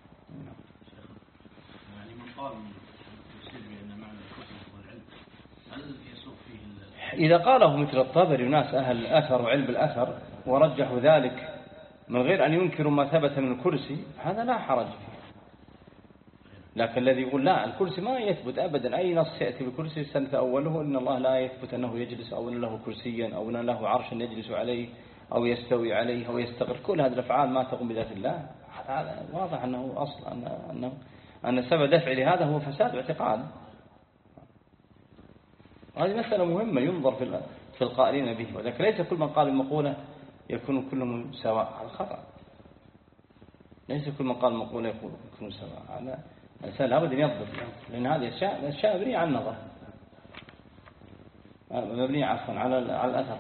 يعني من قال يصير بأن معنى الكتب والعلم هل يسوق فيه إذا قاله مثل الطبري وناس أهل الأثر وعلم الأثر ورجحوا ذلك من غير أن ينكروا ما ثبت من الكرسي هذا لا حرج فيه. لكن الذي يقول لا الكرسي ما يثبت أبدا أي نص يأتي بالكرسي سنتأوله إن الله لا يثبت أنه يجلس أو أن له كرسيا أو أن له عرشا يجلس عليه أو يستوي عليه أو يستقر. كل هذه الأفعال ما تقوم بذات الله. هذا واضح أنه أصل أن أنه أن سبب دفع لهذا هو فساد اعتقاد. هذه مسألة مهمة ينظر في في القائلين به. ولكن ليس كل من قال المقولة يكون كلهم سواء. على الخطأ ليس كل من قال المقولة يكون سواء. هذا الإنسان لابد أن يضبط لأن هذه الأشياء الأشياء مبنية على النظر مبنية عفوا على على الأثر.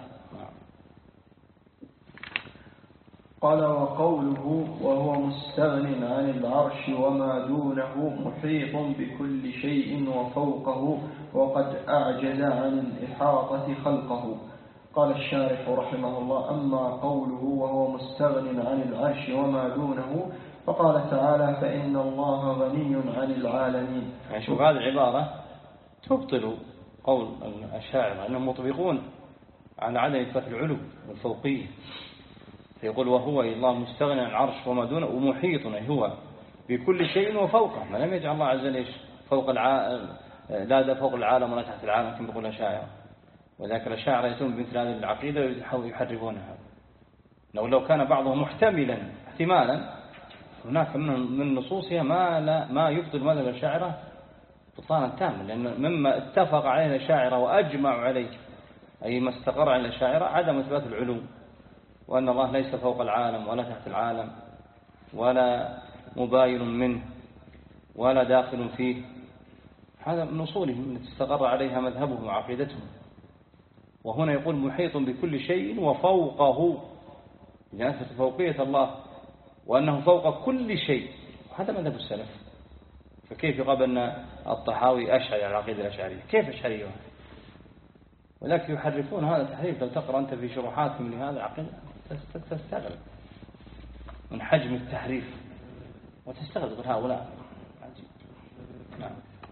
قال وقوله وهو مستغن عن العرش وما دونه محيط بكل شيء وفوقه وقد أعجز عن الإحاطة خلقه. قال الشارح رحمه الله أما قوله وهو مستغن عن العرش وما دونه فقال تعالى فإن الله غني عن العالمين. يعني شوف هذه العبارة تبطل قول الشاعر أنهم مطبقون على عدم إثبات العلو والفوقية. فيقول وهو الله مستغنى عن العرش وما دونه ومحيط هو بكل شيء وفوقه. ما لم يجعل الله عز وجل فوق العالم لا ده فوق العالم ولا تحت العالم كما يقول الشاعر. وذاك الشاعر يتم بمثل هذه العقيدة ويحرفونها. لو لو كان بعضهم محتملا احتمالا هناك من نصوصها ما لا ما يبطل مذهب الشاعرة بطلانا تاما. لأن مما اتفق عليه الشاعرة وأجمع عليه أي ما استقر على الشاعرة عدم إثبات العلو وأن الله ليس فوق العالم ولا تحت العالم ولا مباين منه ولا داخل فيه. هذا من أصولهم التي استقر عليها مذهبهم وعقيدتهم. وهنا يقول محيط بكل شيء وفوقه يعني أثبت فوقية الله وأنه فوق كل شيء. هذا مذهب السلف. فكيف يقال أن الطحاوي أشعري على العقيدة الأشعرية؟ كيف أشعري؟ ولكن يحرفون هذا التحريف. لو تقرأ أنت في شروحاتهم لهذا العقيدة تستغرب من حجم التحريف وتستغرب هؤلاء. نعم.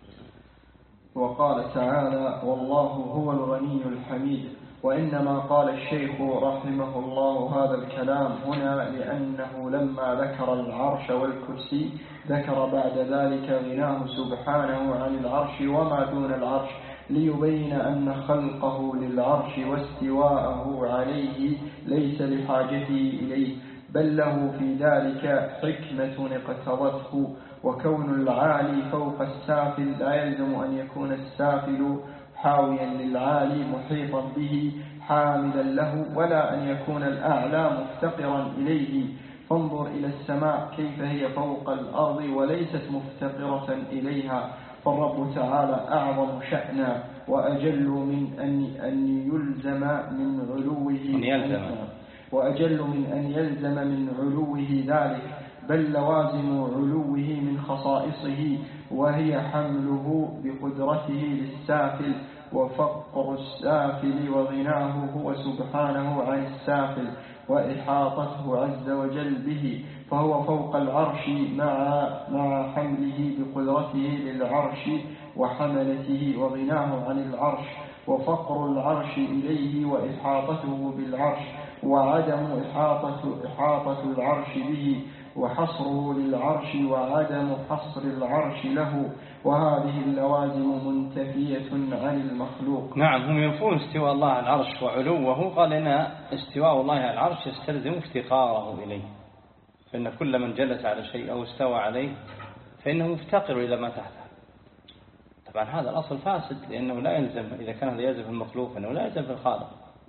وقال تعالى والله هو الغني الحميد. وإنما قال الشيخ رحمه الله هذا الكلام هنا لأنه لما ذكر العرش والكرسي ذكر بعد ذلك غناه سبحانه عن العرش وما دون العرش ليبين أن خلقه للعرش واستواءه عليه ليس لحاجته إليه بل له في ذلك حكمة اقتضته. وكون العالي فوق السافل لا يلزم أن يكون السافل حاويا للعالي محيطا به حاملا له ولا أن يكون الأعلى مفتقرا إليه. فانظر إلى السماء كيف هي فوق الأرض وليست مفتقرة إليها. فالرب تعالى أعظم شأنا وأجل من أن, أن يلزم من علوه يلزم. وأجل من أن يلزم من علوه ذلك بل لوازم علوه من خصائصه وهي حمله بقدرته للسافل وفقر السافل وغناه هو سبحانه عن السافل وإحاطته عز وجل به. فهو فوق العرش مع مع حمله بقدرته للعرش وحملته وغناه عن العرش وفقر العرش إليه وإحاطته بالعرش وعدم إحاطة, إحاطة العرش به وحصره للعرش وعدم حصر العرش له. وهذه اللوازم منتفية عن المخلوق. نعم هم ينفون استواء الله على العرش وعلوه. قال إن استواء الله على العرش يستلزم افتقاره إليه. فإن كل من جلس على شيء أو استوى عليه فإنه مفتقر إلى ما تحته. طبعا هذا الأصل فاسد لأنه لا يلزم إذا كان هذا يلزم في المخلوق فإنه لا يلزم في الخالق.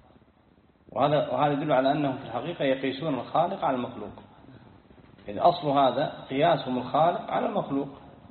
وهذا وهذا يدل على أنهم في الحقيقة يقيسون الخالق على المخلوق. إذ أصل هذا قياسهم الخالق على المخلوق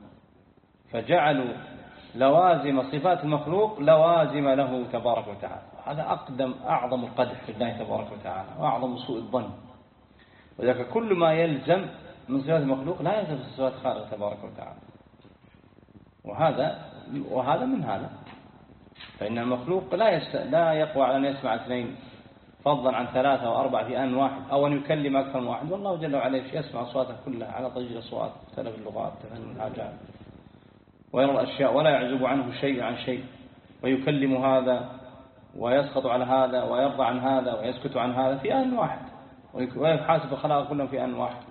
فجعلوا لوازم صفات المخلوق لوازم له تبارك وتعالى. هذا أقدم أعظم القدح في الله تبارك وتعالى وأعظم سوء الظن. وذلك كل ما يلزم من صفات المخلوق لا يلزم في صفات خالق تبارك وتعالى. وهذا وهذا من هذا. فإن المخلوق لا يست... لا يقوى على أن يسمع اثنين فضلا عن ثلاثة أو أربعة في آن واحد، أو أن يكلم أكثر من واحد. والله جل وعلا يسمع أصواته كلها على ضجر الأصوات، اختلاف اللغات، تفهم الحاجات، ويرى الأشياء ولا يعزب عنه شيء عن شيء، ويكلم هذا ويسقط على هذا ويرضى عن هذا ويسكت عن هذا في آن واحد، ويحاسب الخلائق كلهم في آن واحد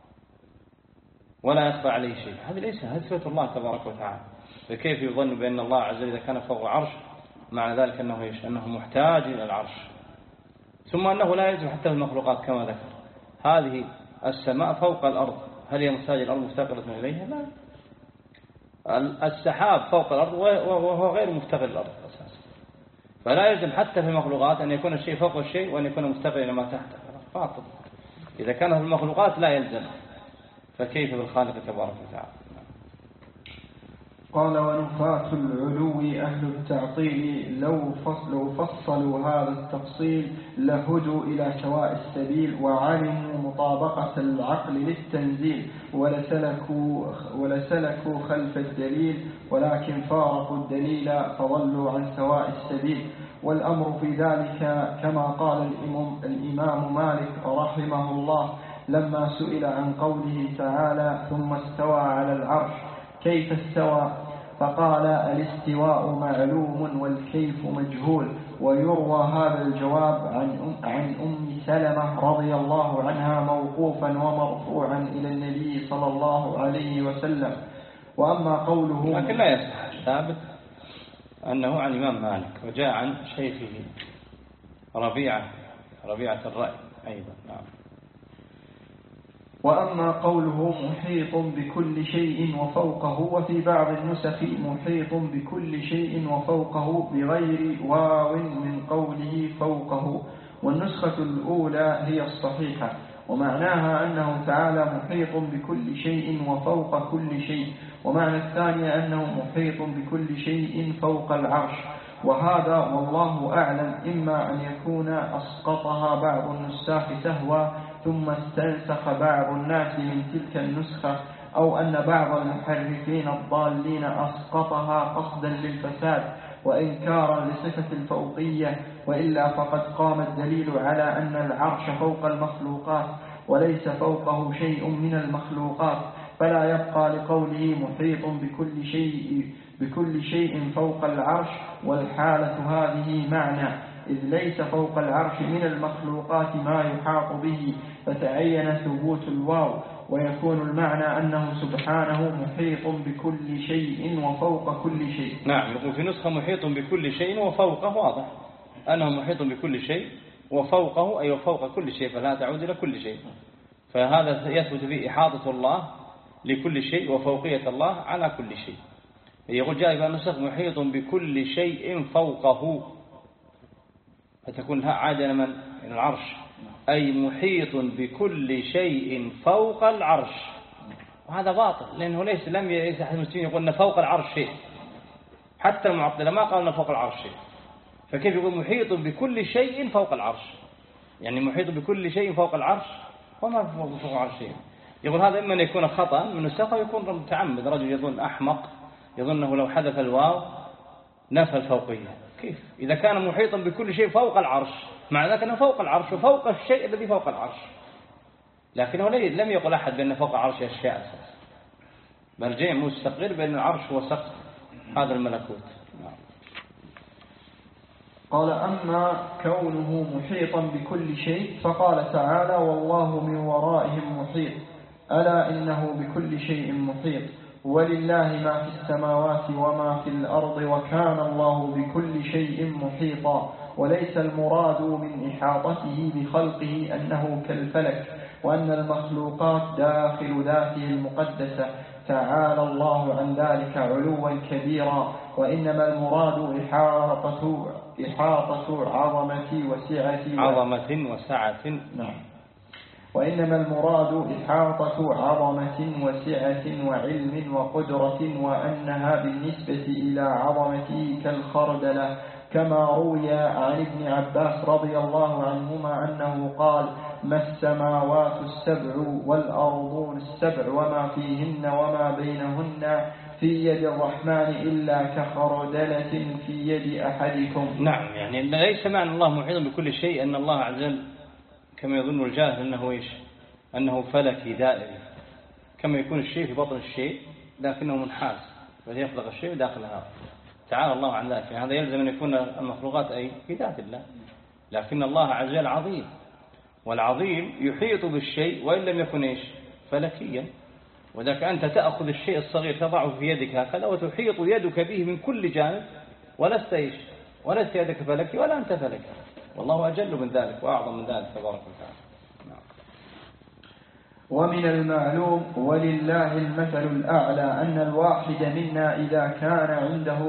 ولا يخفى عليه شيء. هذه ليس هذه صفة الله تبارك وتعالى. فكيف يظن بأن الله عز وجل إذا كان فوق عرش معنى ذلك أنه إيش؟ أنه محتاج إلى العرش. ثم أنه لا يلزم حتى في المخلوقات كما ذكر. هذه السماء فوق الأرض، هل هي محتاجة الأرض مفتقرة إليها؟ لا. السحاب فوق الأرض وهو غير مفتقر الأرض أساسا. فلا يلزم حتى في المخلوقات أن يكون الشيء فوق الشيء وأن يكون مفتقر إلى ما تحته. فاطل. إذا كان في المخلوقات لا يلزم، فكيف بالخالق تبارك وتعالى؟ قال ونفاة العلو أهل التعطيل لو فصلوا, فصلوا هذا التفصيل لهدوا إلى سواء السبيل وعلموا مطابقة العقل للتنزيل ولسلكوا, ولسلكوا خلف الدليل، ولكن فارقوا الدليل فضلوا عن سواء السبيل. والأمر في ذلك كما قال الإمام مالك رحمه الله لما سئل عن قوله تعالى ثم استوى على العرش كيف استوى؟ فقال الاستواء معلوم والكيف مجهول. ويروى هذا الجواب عن عن أم سلمة رضي الله عنها موقوفا ومرفوعا إلى النبي صلى الله عليه وسلم. وأما قوله لكن لا يصح ثابت أنه عن الإمام مالك، وجاء عن شيخه ربيعة ربيعة الرأي أيضا. نعم. وأما قوله محيط بكل شيء وفوقه، وفي بعض النسخ محيط بكل شيء وفوقه بغير واو من قوله فوقه، والنسخة الأولى هي الصحيحة، ومعناها أنه تعالى محيط بكل شيء وفوق كل شيء، ومعنى الثاني أنه محيط بكل شيء فوق العرش. وهذا والله أعلم إما أن يكون أسقطها بعض النساخ سهوا ثم استنسخ بعض الناس من تلك النسخة، أو أن بعض المحرفين الضالين أسقطها قصدا للفساد وإنكارا لصفة الفوقية، وإلا فقد قام الدليل على أن العرش فوق المخلوقات وليس فوقه شيء من المخلوقات، فلا يبقى لقوله محيط بكل شيء بكل شيء فوق العرش والحالة هذه معنى، إذ ليس فوق العرش من المخلوقات ما يحاط به، فتعين ثبوت الواو، ويكون المعنى أنه سبحانه محيط بكل شيء وفوق كل شيء. نعم، يقول في نسخة محيط بكل شيء وفوقه، واضح أنه محيط بكل شيء وفوقه أي وفوق كل شيء، فلا تعود إلى كل شيء. فهذا يثبت به إحاطة الله لكل شيء وفوقية الله على كل شيء. يقول جاء في النسخ محيط بكل شيء فوقه، فتكون لها عادة من العرش، أي محيط بكل شيء فوق العرش. وهذا باطل، لأنه ليس لم يليس أحد المسلمين يقول أن فوق العرش شيء، حتى المعطلة ما قالوا أن فوق العرش شيء. فكيف يقول محيط بكل شيء فوق العرش؟ يعني محيط بكل شيء فوق العرش وما فوق العرش شيء. يقول هذا إما أن يكون خطأ من الساق ويكون متعمد، رجل يظن أحمق يظنه لو حذف الواو نفى الفوقية. كيف إذا كان محيطا بكل شيء فوق العرش مع ذلك أنه فوق العرش وفوق الشيء الذي فوق العرش، لكنه لم يقل أحد بأن فوق العرش أشياء أساس، بل جاء مستقر بأن العرش هو سقف هذا الملكوت. قال أما كونه محيطا بكل شيء فقال تعالى والله من ورائهم محيط، ألا إنه بكل شيء محيط، ولله ما في السماوات وما في الأرض وكان الله بكل شيء محيطا. وليس المراد من إحاطته بخلقه أنه كالفلك وأن المخلوقات داخل ذاته المقدسة، تعالى الله عن ذلك علوا كبيرا، وإنما المراد إحاطة إحاطة عظمة وسعة عظمة وسعة نعم وإنما المراد إحاطة عظمة وسعة وعلم وقدرة، وأنها بالنسبة إلى عظمته كالخردلة، كما روي عن ابن عباس رضي الله عنهما أنه قال ما السماوات السبع والأرضون السبع وما فيهن وما بينهن في يد الرحمن إلا كخردلة في يد أحدكم. نعم، يعني ليس معنى الله محيط بكل شيء أن الله عز وجل كما يظن الجاهل أنه إيش؟ أنه فلكي دائري، كما يكون الشيء في بطن الشيء لكنه منحاز فيخلق الشيء داخلها. تعالى الله عن ذلك. هذا يلزم أن يكون المخلوقات أي في ذات الله، لكن الله عز وجل عظيم، والعظيم يحيط بالشيء وإن لم يكن إيش؟ فلكيا. وذاك أنت تأخذ الشيء الصغير تضعه في يدك هكذا وتحيط يدك به من كل جانب، ولست إيش؟ ولست يدك فلكي ولا أنت فلكي، والله أجل من ذلك وأعظم من ذلك تبارك وتعالى. نعم. ومن المعلوم ولله المثل الأعلى أن الواحد منا إذا كان عنده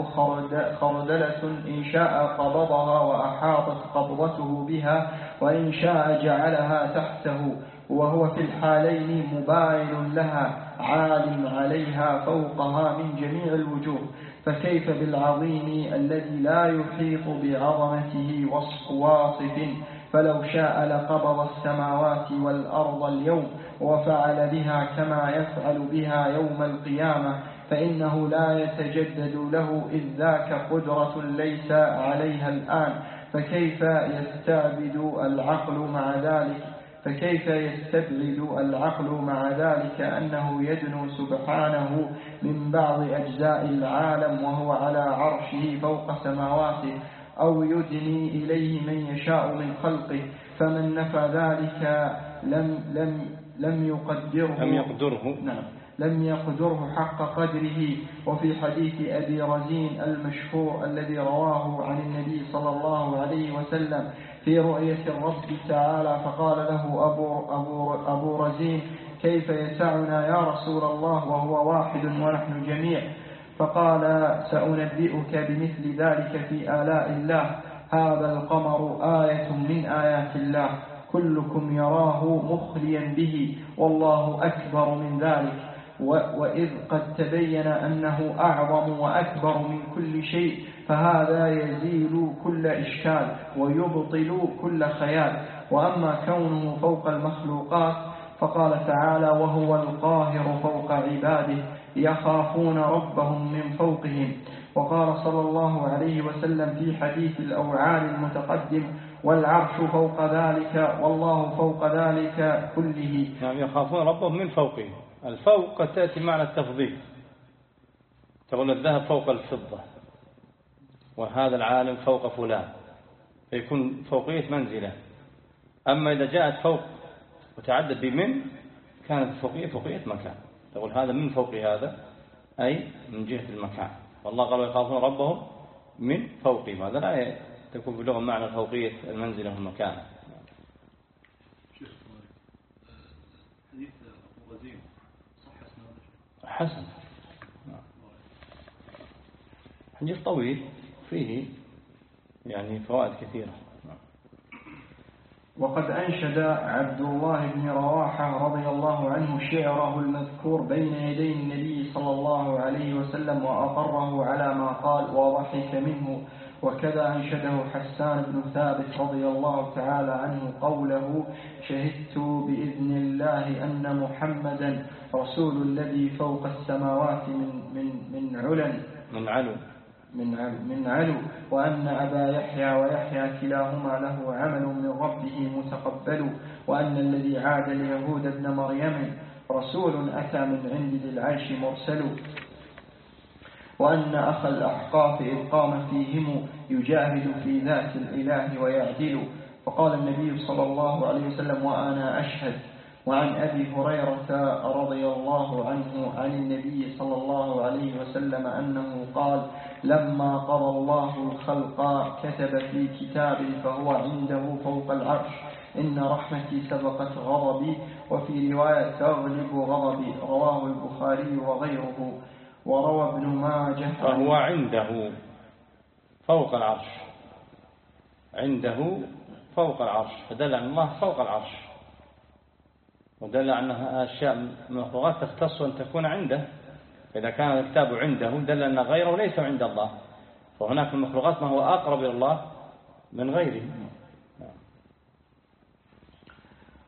خردلة إن شاء قبضها وأحاطت قبضته بها، وإن شاء جعلها تحته، وهو في الحالين مباين لها عال عليها فوقها من جميع الوجوه، فكيف بالعظيم الذي لا يحيط بعظمته وصف واصف؟ فلو شاء لقبض السماوات والأرض اليوم وفعل بها كما يفعل بها يوم القيامة، فإنه لا يتجدد له إذ ذاك قدرة ليس عليها الآن. فكيف يستعبد العقل مع ذلك فكيف يستبعد العقل مع ذلك أنه يدنو سبحانه من بعض أجزاء العالم وهو على عرشه فوق سماواته، أو يدني إليه من يشاء من خلقه؟ فمن نفى ذلك لم لم لم يقدره لم يقدره نعم لم يقدره حق قدره. وفي حديث أبي رزين المشهور الذي رواه عن النبي صلى الله عليه وسلم في رؤية الرب تعالى، فقال له أبو, أبو, أبو رزين: كيف يسعنا يا رسول الله وهو واحد ونحن جميع؟ فقال: سأنبئك بمثل ذلك في آلاء الله. هذا القمر آية من آيات الله، كلكم يراه مخليا به، والله أكبر من ذلك. وإذ قد تبين أنه أعظم وأكبر من كل شيء، فهذا يزيل كل إشكال ويبطل كل خيال. وأما كونه فوق المخلوقات فقال تعالى: وهو القاهر فوق عباده يخافون ربهم من فوقهم. وقال صلى الله عليه وسلم في حديث الأوعال المتقدم: والعرش فوق ذلك والله فوق ذلك كله. نعم، يخافون ربهم من فوقهم. الفوق قد تأتي معنى التفضيل، تقول الذهب فوق الفضة، وهذا العالم فوق فلان، فيكون فوقية منزلة. أما إذا جاءت فوق وتعدد بمن، كانت فوقية فوقية مكان، تقول هذا من فوق هذا، أي من جهة المكان. والله قال: يخافون ربهم من فوقهم. هذا لا تكون بلغة معنى فوقية المنزلة والمكان. حديث غزير صح حسن، حديث طويل فيه يعني فوائد كثيرة. وقد أنشد عبد الله بن رواحة رضي الله عنه شعره المذكور بين يدي النبي صلى الله عليه وسلم، وأقره على ما قال وضحك منه. وكذا أنشده حسان بن ثابت رضي الله تعالى عنه قوله: شهدت بإذن الله أن محمدا رسول الذي فوق السماوات من من من علن من علو من علو, من علو وأن أبا يحيى ويحيى كلاهما له عمل من ربه متقبل، وأن الذي عاد اليهود ابن مريم رسول أتى من عند ذي العرش مرسل، وأن أخ الأحقاف إذ قام فيهم يجاهد في ذات الإله ويعدل. فقال النبي صلى الله عليه وسلم: وأنا أشهد. وعن أبي هريرة رضي الله عنه عن النبي صلى الله عليه وسلم أنه قال: لما قضى الله الخلق كتب في كتاب فهو عنده فوق العرش: إن رحمتي سبقت غضبي، وفي رواية تغلب غضبي. رواه البخاري وغيره. وروى ابن ماجه فهو عنده فوق العرش، عنده فوق العرش، فدل أن الله فوق العرش، ودل أنها أشياء من المخلوقات تختص أن تكون عنده. إذا كان الكتاب عنده دل أن غيره ليس عند الله، فهناك من المخلوقات ما هو أقرب إلى الله من غيره.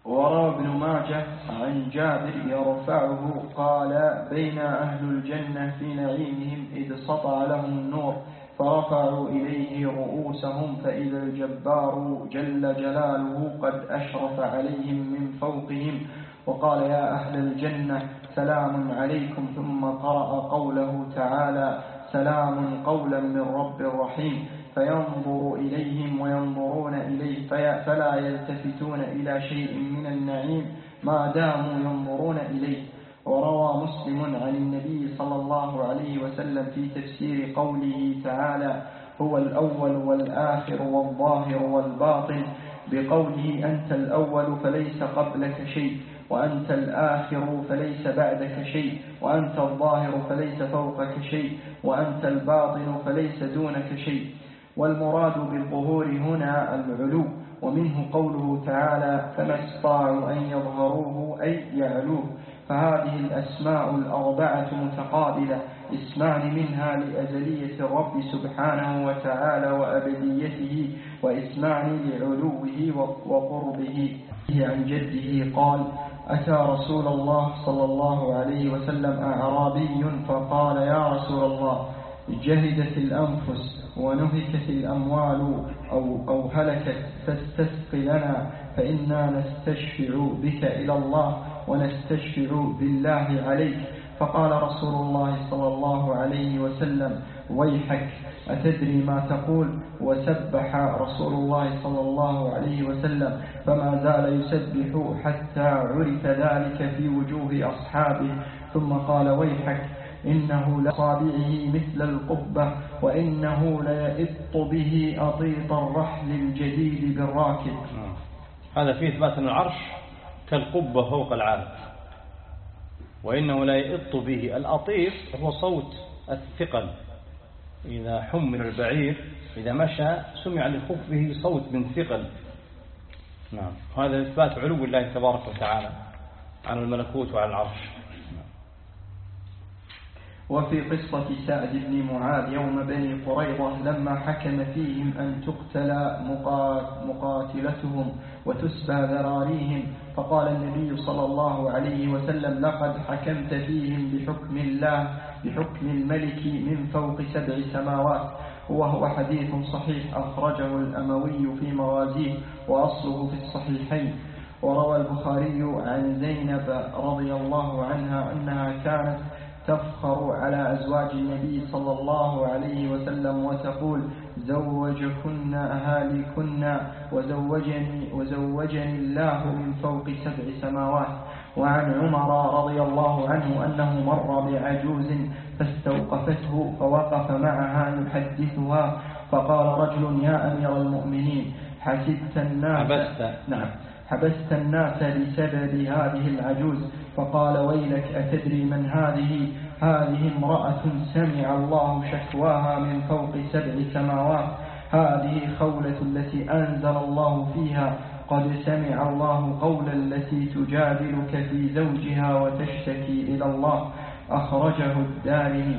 وروى ابن ماجه عن جابر يرفعه قال بين أهل الجنة في نعيمهم إذ سطع لهم النور فرفعوا إليه رؤوسهم فإذا الجبار جل جلاله قد أشرف عليهم من فوقهم وقال يا أهل الجنة سلام عليكم ثم قرأ قوله تعالى سلام قولا من رب رحيم فينظر إليهم وينظرون إليه فلا يلتفتون إلى شيء من النعيم ما داموا ينظرون إليه. وروى مسلم عن النبي صلى الله عليه وسلم في تفسير قوله تعالى هو الأول والآخر والظاهر والباطن بقوله أنت الأول فليس قبلك شيء وأنت الآخر فليس بعدك شيء وأنت الظاهر فليس فوقك شيء وأنت الباطن فليس دونك شيء. والمراد بالظهور هنا العلو ومنه قوله تعالى فما استطاعوا أن يظهروه أي يعلوه. فهذه الأسماء الأربعة متقابلة اسمان منها لأزلية الرب سبحانه وتعالى وأبديته واسمان لعلوه وقربه. عن جده قال أتى رسول الله صلى الله عليه وسلم أعرابي فقال يا رسول الله جهدت الأنفس ونهكت الأموال أو, أو هلكت فاستسق لنا فإنا نستشفع بك إلى الله ونستشفع بالله عليك. فقال رسول الله صلى الله عليه وسلم ويحك أتدري ما تقول؟ وسبح رسول الله صلى الله عليه وسلم فما زال يسبح حتى عرف ذلك في وجوه أصحابه ثم قال ويحك إنه لصابعه مثل القبة وإنه ليئط به أطيط الرحل الجديد بالراكب. هذا فيه إثبات أن العرش كالقبة فوق العارض وإنه لا يئط به. الأطيط هو صوت الثقل إذا حمل البعير إذا مشى سمع لخفه صوت من ثقل. نعم هذا إثبات علو الله تبارك وتعالى عن الملكوت وعن العرش. وفي قصة سعد بن معاذ يوم بني قريظة لما حكم فيهم أن تقتل مقاتلتهم وتسبى ذراريهم فقال النبي صلى الله عليه وسلم لقد حكمت فيهم بحكم الله بحكم الملك من فوق سبع سماوات. وهو حديث صحيح أخرجه الأموي في مغازيه وأصله في الصحيحين. وروى البخاري عن زينب رضي الله عنها أنها كانت تفخر على أزواج النبي صلى الله عليه وسلم وتقول زوجكن أهاليكن وزوجني, وزوجني الله من فوق سبع سماوات. وعن عمر رضي الله عنه أنه مر بعجوز فاستوقفته فوقف معها يحدثها فقال رجل يا أمير المؤمنين حسبت الناس حبست. نعم حبست الناس بسبب هذه العجوز فقال ويلك أتدري من هذه؟ هذه امرأة سمع الله شكواها من فوق سبع سماوات. هذه خولة التي أنزل الله فيها قد سمع الله قول التي تجادلك في زوجها وتشتكي إلى الله. أخرجه الدارمي.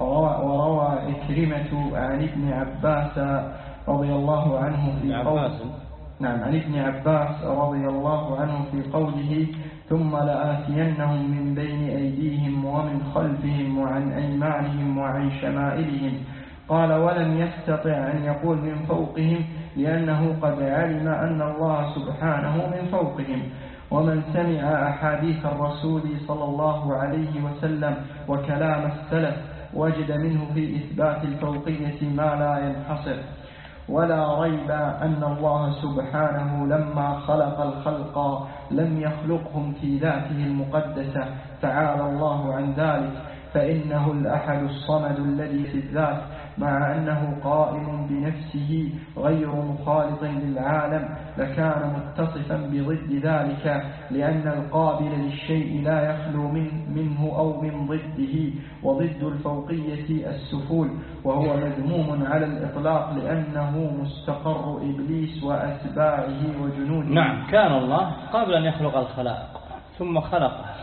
وروى إكرمة عن ابن عباس رضي الله عنه في قوله نعم عن ابن عباس رضي الله عنه في قوله ثم لآتينهم من بين أيديهم ومن خلفهم وعن أيمانهم وعن شمائلهم. قال ولم يستطع أن يقول من فوقهم لأنه قد علم أن الله سبحانه من فوقهم. ومن سمع أحاديث الرسول صلى الله عليه وسلم وكلام السلف وجد منه في إثبات الفوقية ما لا ينحصر. ولا ريب أن الله سبحانه لما خلق الخلق لم يخلقهم في ذاته المقدسة تعالى الله عن ذلك فإنه الأحد الصمد الذي في الذات مع أنه قائم بنفسه غير مخالط للعالم لكان متصفا بضد ذلك لأن القابل للشيء لا يخلو من منه أو من ضده. وضد الفوقية السفول وهو مذموم على الإطلاق لأنه مستقر إبليس وأتباعه وجنوده. نعم كان الله قبل أن يخلق الخلائق ثم خلقها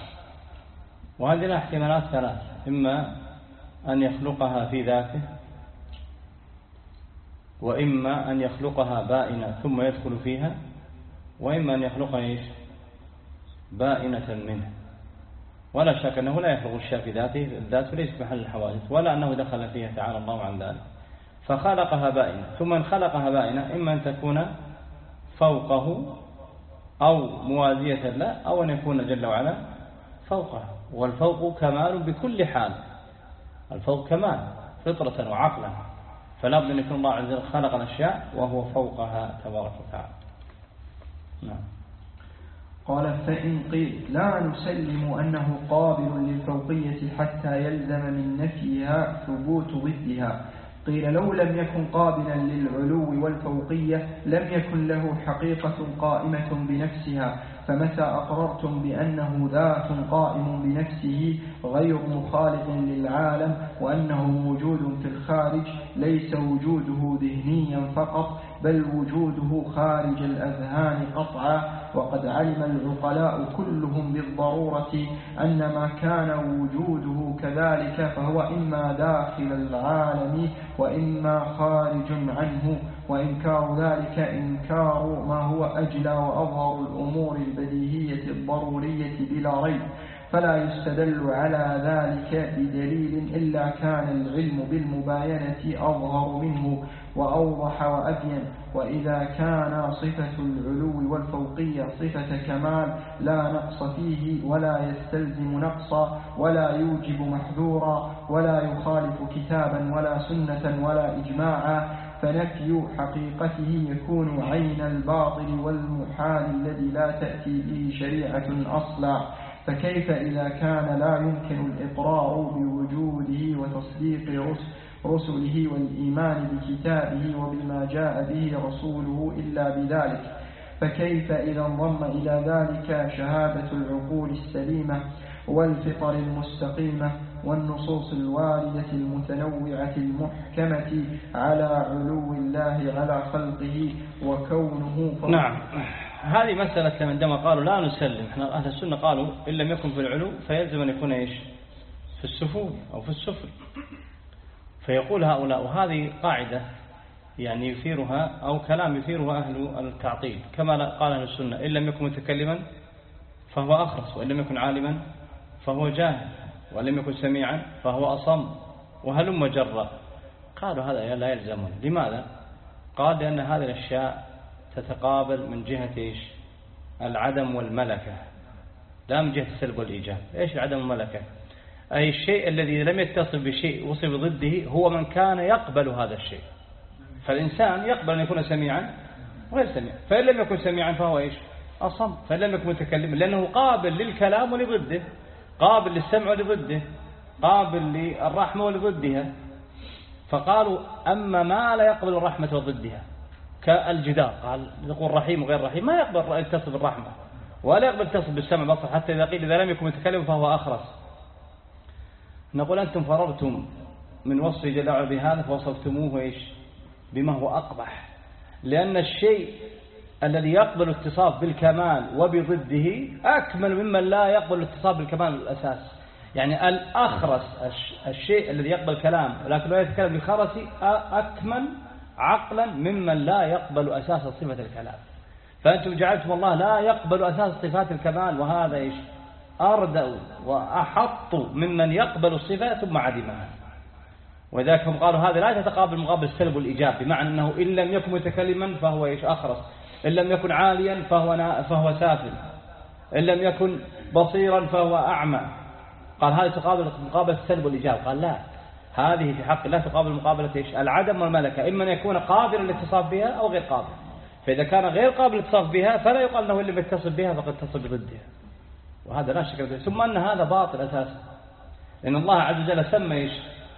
وهذه لها احتمالات ثلاث إما أن يخلقها في ذاته وإما أن يخلقها بائنة ثم يدخل فيها وإما أن يخلقها إيش بائنة منه، ولا شك أنه لا يفرغ الشاء في ذاته الذات ليس محل الحوادث، ولا أنه دخل فيها تعالى الله عن ذلك، فخلقها بائنة. ثم إن خلقها بائنة إما أن تكون فوقه أو موازية له، أو أن يكون جل وعلا فوقها، والفوق كمال بكل حال، الفوق كمال فطرة وعقلا، فلا بد أن يكون الله عز وجل خلق الأشياء وهو فوقها تبارك وتعالى. نعم. قال فإن قيل لا نسلم أنه قابل للفوقية حتى يلزم من نفيها ثبوت ضدها، قيل لو لم يكن قابلا للعلو والفوقية لم يكن له حقيقة قائمة بنفسها، فمتى أقررتم بأنه ذات قائم بنفسه غير مخالف للعالم، وأنه وجود في الخارج ليس وجوده ذهنيا فقط بل وجوده خارج الأذهان قطعا، وقد علم العقلاء كلهم بالضرورة أن ما كان وجوده كذلك فهو إما داخل العالم وإما خارج عنه، وإنكار ذلك إنكار ما هو أجلى وأظهر الأمور البديهية الضرورية بلا ريب، فلا يستدل على ذلك بدليل إلا كان العلم بالمباينة أظهر منه وأوضح وأبين. وإذا كان صفة العلو والفوقية صفة كمال لا نقص فيه ولا يستلزم نقصا ولا يوجب محذورا ولا يخالف كتابا ولا سنة ولا إجماعا، فنفي حقيقته يكون عين الباطل والمحال الذي لا تأتي به شريعة أصلا، فكيف إذا كان لا يمكن الإقرار بوجوده وتصديق رسله والإيمان بكتابه وبما جاء به رسوله إلا بذلك، فكيف إذا انضم إلى ذلك شهادة العقول السليمة والفطر المستقيمة والنصوص الواردة المتنوعة المحكمة على علو الله على خلقه وكونه فوق. نعم، هذه مسألة عندما قالوا لا نسلم، احنا أهل السنة قالوا إن لم يكن في العلو فيلزم أن يكون إيش في السفول أو في السفل، فيقول هؤلاء، وهذه قاعدة يعني يثيرها أو كلام يثيرها أهل التعطيل، كما قال أهل السنة إن لم يكن متكلما فهو أخرس، وإن لم يكن عالما فهو جاهل، وإن لم يكن سميعا فهو أصم، وهلم جرا. قالوا هذا لا يلزمون. لماذا؟ قال لأن هذه الأشياء تتقابل من جهة إيش؟ العدم والملكة، لا من جهة السلب والإيجاب. إيش العدم والملكة؟ أي الشيء الذي لم يتصل بشيء وصف ضده هو من كان يقبل هذا الشيء، فالإنسان يقبل أن يكون سميعا وغير سميع، فإن لم يكن سميعا فهو إيش؟ أصم، فإن لم يكن متكلما لأنه قابل للكلام ولضده، قابل للسمع ولضده، قابل للرحمة ولضدها. فقالوا أما ما لا يقبل الرحمة وضدها كالجدار، قال يقول رحيم وغير رحيم، ما يقبل يتصف بالرحمة ولا يقبل يتصف بالسمع بصر، حتى إذا قيل إذا لم يكن متكلم فهو أخرس. نقول أنتم فررتم من وصف جل وعلا بهذا فوصفتموه إيش؟ بما هو أقبح، لأن الشيء الذي يقبل الاتصاف بالكمال وبضده أكمل ممن لا يقبل الاتصاف بالكمال الأساس. يعني الأخرس الشيء الذي يقبل كلام ولكن لا يتكلم بخرس أكمل عقلا ممن لا يقبل أساس صفة الكلام. فأنتم جعلتم الله لا يقبل أساس صفات الكمال، وهذا إيش؟ أردأوا وأحطوا ممن يقبل الصفة ثم عدمها. وذلك هم قالوا هذا لا تتقابل مقابل السلب والإيجاب، بمعنى أنه إن لم يكن متكلما فهو إيش؟ أخرس، إن لم يكن عاليا فهو فهو سافل، إن لم يكن بصيرا فهو أعمى. قال هذه تقابل مقابل السلب والإيجاب. قال لا، هذه في حق الله تقابل مقابلة إيش؟ العدم والملكة، إما أن يكون قادرا للاتصاف بها أو غير قادر. فإذا كان غير قابل للاتصاف بها فلا يقال أنه اللي بيتصف بها فقد اتصل بضدها، وهذا لا شك فيه. ثم أن هذا باطل أساسا، لأن الله عز وجل سمى إيش؟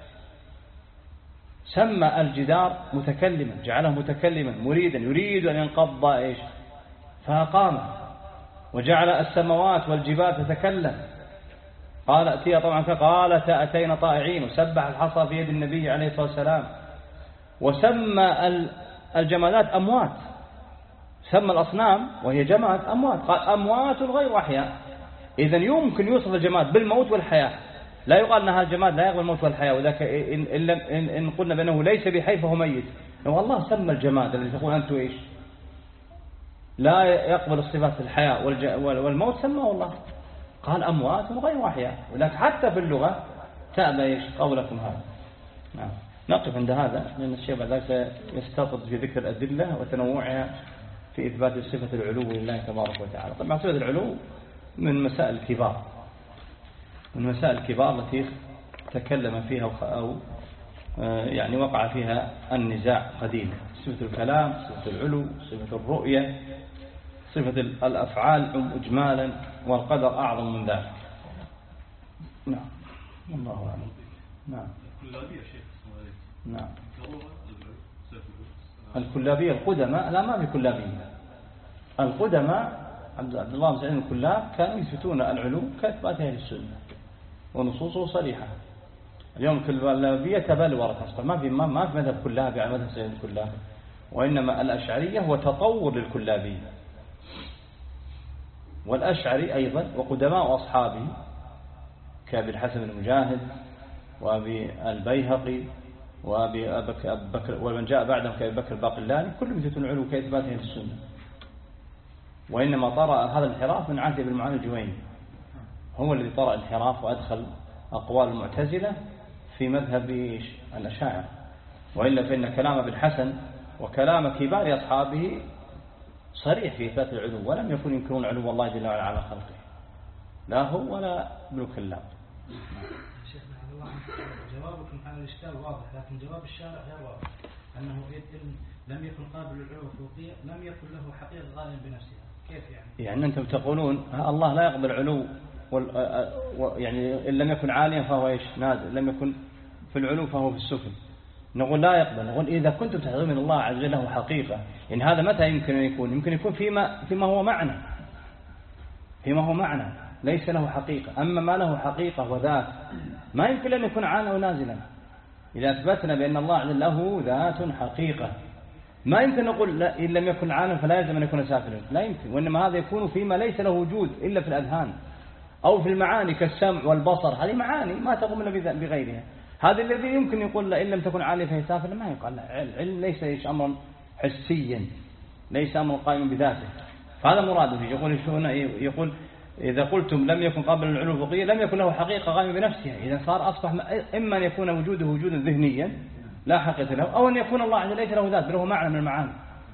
سمى الجدار متكلما، جعله متكلما مريدا يريد أن ينقض إيش؟ فأقام. وجعل السماوات والجبال تتكلم، قال أتيها طبعا قالت أتينا طائعين، وسبح الحصى في يد النبي عليه الصلاة والسلام. وسمى الجمادات أموات، سمى الأصنام وهي جماد أموات، قال أموات غير أحياء. إذن يمكن يوصف الجماد بالموت والحياة، لا يقال أنها الجماد لا يقبل الموت والحياة، وذاك إن, إن, إن, إن قلنا بأنه ليس بحي فهو ميت. لو الله سمى الجماد الذي تقول أنتم إيش لا يقبل الصفات الحياة والموت سماه الله، قال أموات غير أحياء، ولكن حتى في اللغة تأبى إيش قولكم هذا. نعم. نقف عند هذا لأن الشيخ بعد ذلك يستطرد في ذكر الأدلة وتنوعها في إثبات صفة العلو لله تبارك وتعالى. طبعا صفة العلو من مسائل الكبار، من مسائل الكبار التي تكلم فيها أو يعني وقع فيها النزاع قديما. صفة الكلام، صفة العلو، صفة الرؤية، صفة الأفعال إجمالا، والقدر أعظم من ذلك. نعم الله أعلم. نعم. نعم. الكلابية القدماء لا ما في كلابية. القدماء عبد الله بن سعيد الكلاب كانوا يثبتون العلو كإثباتها للسنة ونصوصه صريحة. اليوم الكلابية تبلورت أصلا، ما في ما في مذهب كلابي على مذهب سعيد الكلاب، وإنما الأشعرية هو تطور للكلابية. والأشعري أيضا وقدماء أصحابه كأبي الحسن المجاهد وأبي البيهقي وأبي بكر ومن جاء بعدهم كأبي بكر الباقلاني كلهم يثبتون العلو كإثباتها للسنة. وإنما طرأ هذا الانحراف من عهد بن معاذ الجويني، هو الذي طرأ الانحراف وأدخل أقوال المعتزلة في مذهب الأشاعرة. وإلا فإن كلام ابن حسن وكلام كبار أصحابه صريح في إثبات العلو، ولم يكن ينكرون علو الله جل وعلا على خلقه، لا هو ولا ابن كلاب. شيخنا الله جوابكم على الإشكال واضح، لكن جواب الشارع غير واضح، أنه لم يكن قابل للعلو الفوقية، لم يكن له حقيقة غاليا بنفسها. كيف يعني؟ يعني أنتم تقولون الله لا يقبل علو، يعني إن لم يكن عاليا فهو إيش نازل، لم يكن في العلو فهو في السفل. نقول لا يقبل. نقول إذا كنتم تحضرون من الله عز وجل له حقيقة، يعني هذا متى يمكن أن يكون؟ يمكن يكون فيما فيما هو معنى، فيما هو معنى ليس له حقيقة. أما ما له حقيقة وذات ما يمكن أن يكون عالا ونازلا. إذا أثبتنا بأن الله عز وجل له ذات حقيقة ما يمكن نقول إن لم يكن عالا فلا يلزم أن يكون سافلا، لا يمكن. وإنما هذا يكون فيما ليس له وجود إلا في الأذهان أو في المعاني كالسمع والبصر، هذه معاني ما تقوم إلا بغيرها. هذا الذي يمكن يقول إن لم تكن عالية فهي سافلة، ما يقال. العلم ليس إيش أمرا حسيا، ليس أمرا قائما بذاته. فهذا مراده. يقول يقول إذا قلتم لم يكن قابل العلو الفوقية لم يكن له حقيقة قائمة بنفسها، إذا صار أصبح إما أن يكون وجوده وجودا ذهنيا لا حقيقة له، أو أن يكون الله عز وجل ليس له ذات بل هو معنى من المعاني.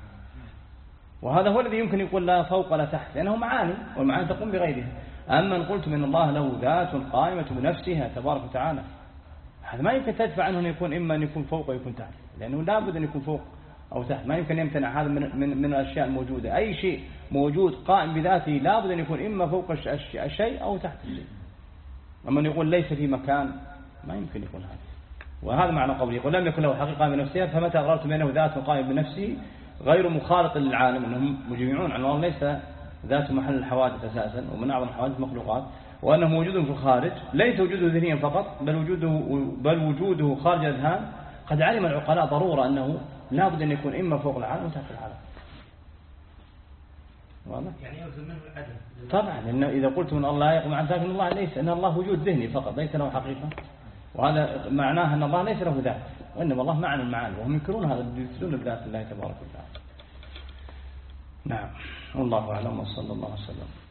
وهذا هو الذي يمكن يقول لا فوق ولا تحت، لأنه معاني والمعاني تقوم بغيرها. أما أن قلتم إن الله له ذات قائمة بنفسها تبارك وتعالى، هذا ما يمكن تدفع عنه أن يكون إما أن يكون فوق ويكون تحت، لأنه لا بد أن يكون فوق أو تحت. ما يمكن يمتنع هذا من, من, من الأشياء الموجودة. أي شيء موجود قائم بذاته لا بد أن يكون إما فوق الشيء أو تحت الشيء. أما أن يقول ليس في مكان ما يمكن يكون هذا. وهذا معنى قوله يقول لم يكن له حقيقة بنفسها، فمتى أغررت بأنه ذات قائم بنفسه غير مخالط للعالم، أنهم مجمعون عن الله ليس ذات محل الحوادث أساسا ومن أعظم الحوادث مخلوقات، وأنه موجود في الخارج، ليس وجوده ذهنيا فقط بل وجوده, بل وجوده خارج الأذهان. قد علم العقلاء ضرورة أنه لا بد أن يكون إما فوق العالم وتحت العالم. واضح؟ يعني يلزم منه العدم طبعا، لأن إذا قلت من الله يقوم عن ذلك، أن الله ليس أن الله وجود ذهني فقط ليس له حقيقة، وهذا معناه أن الله ليس له ذات، وإنما الله معنى المعاني، وهم ينكرون هذا يثبتون بذات الله تبارك وتعالى. نعم والله أعلم وصلى الله وسلم.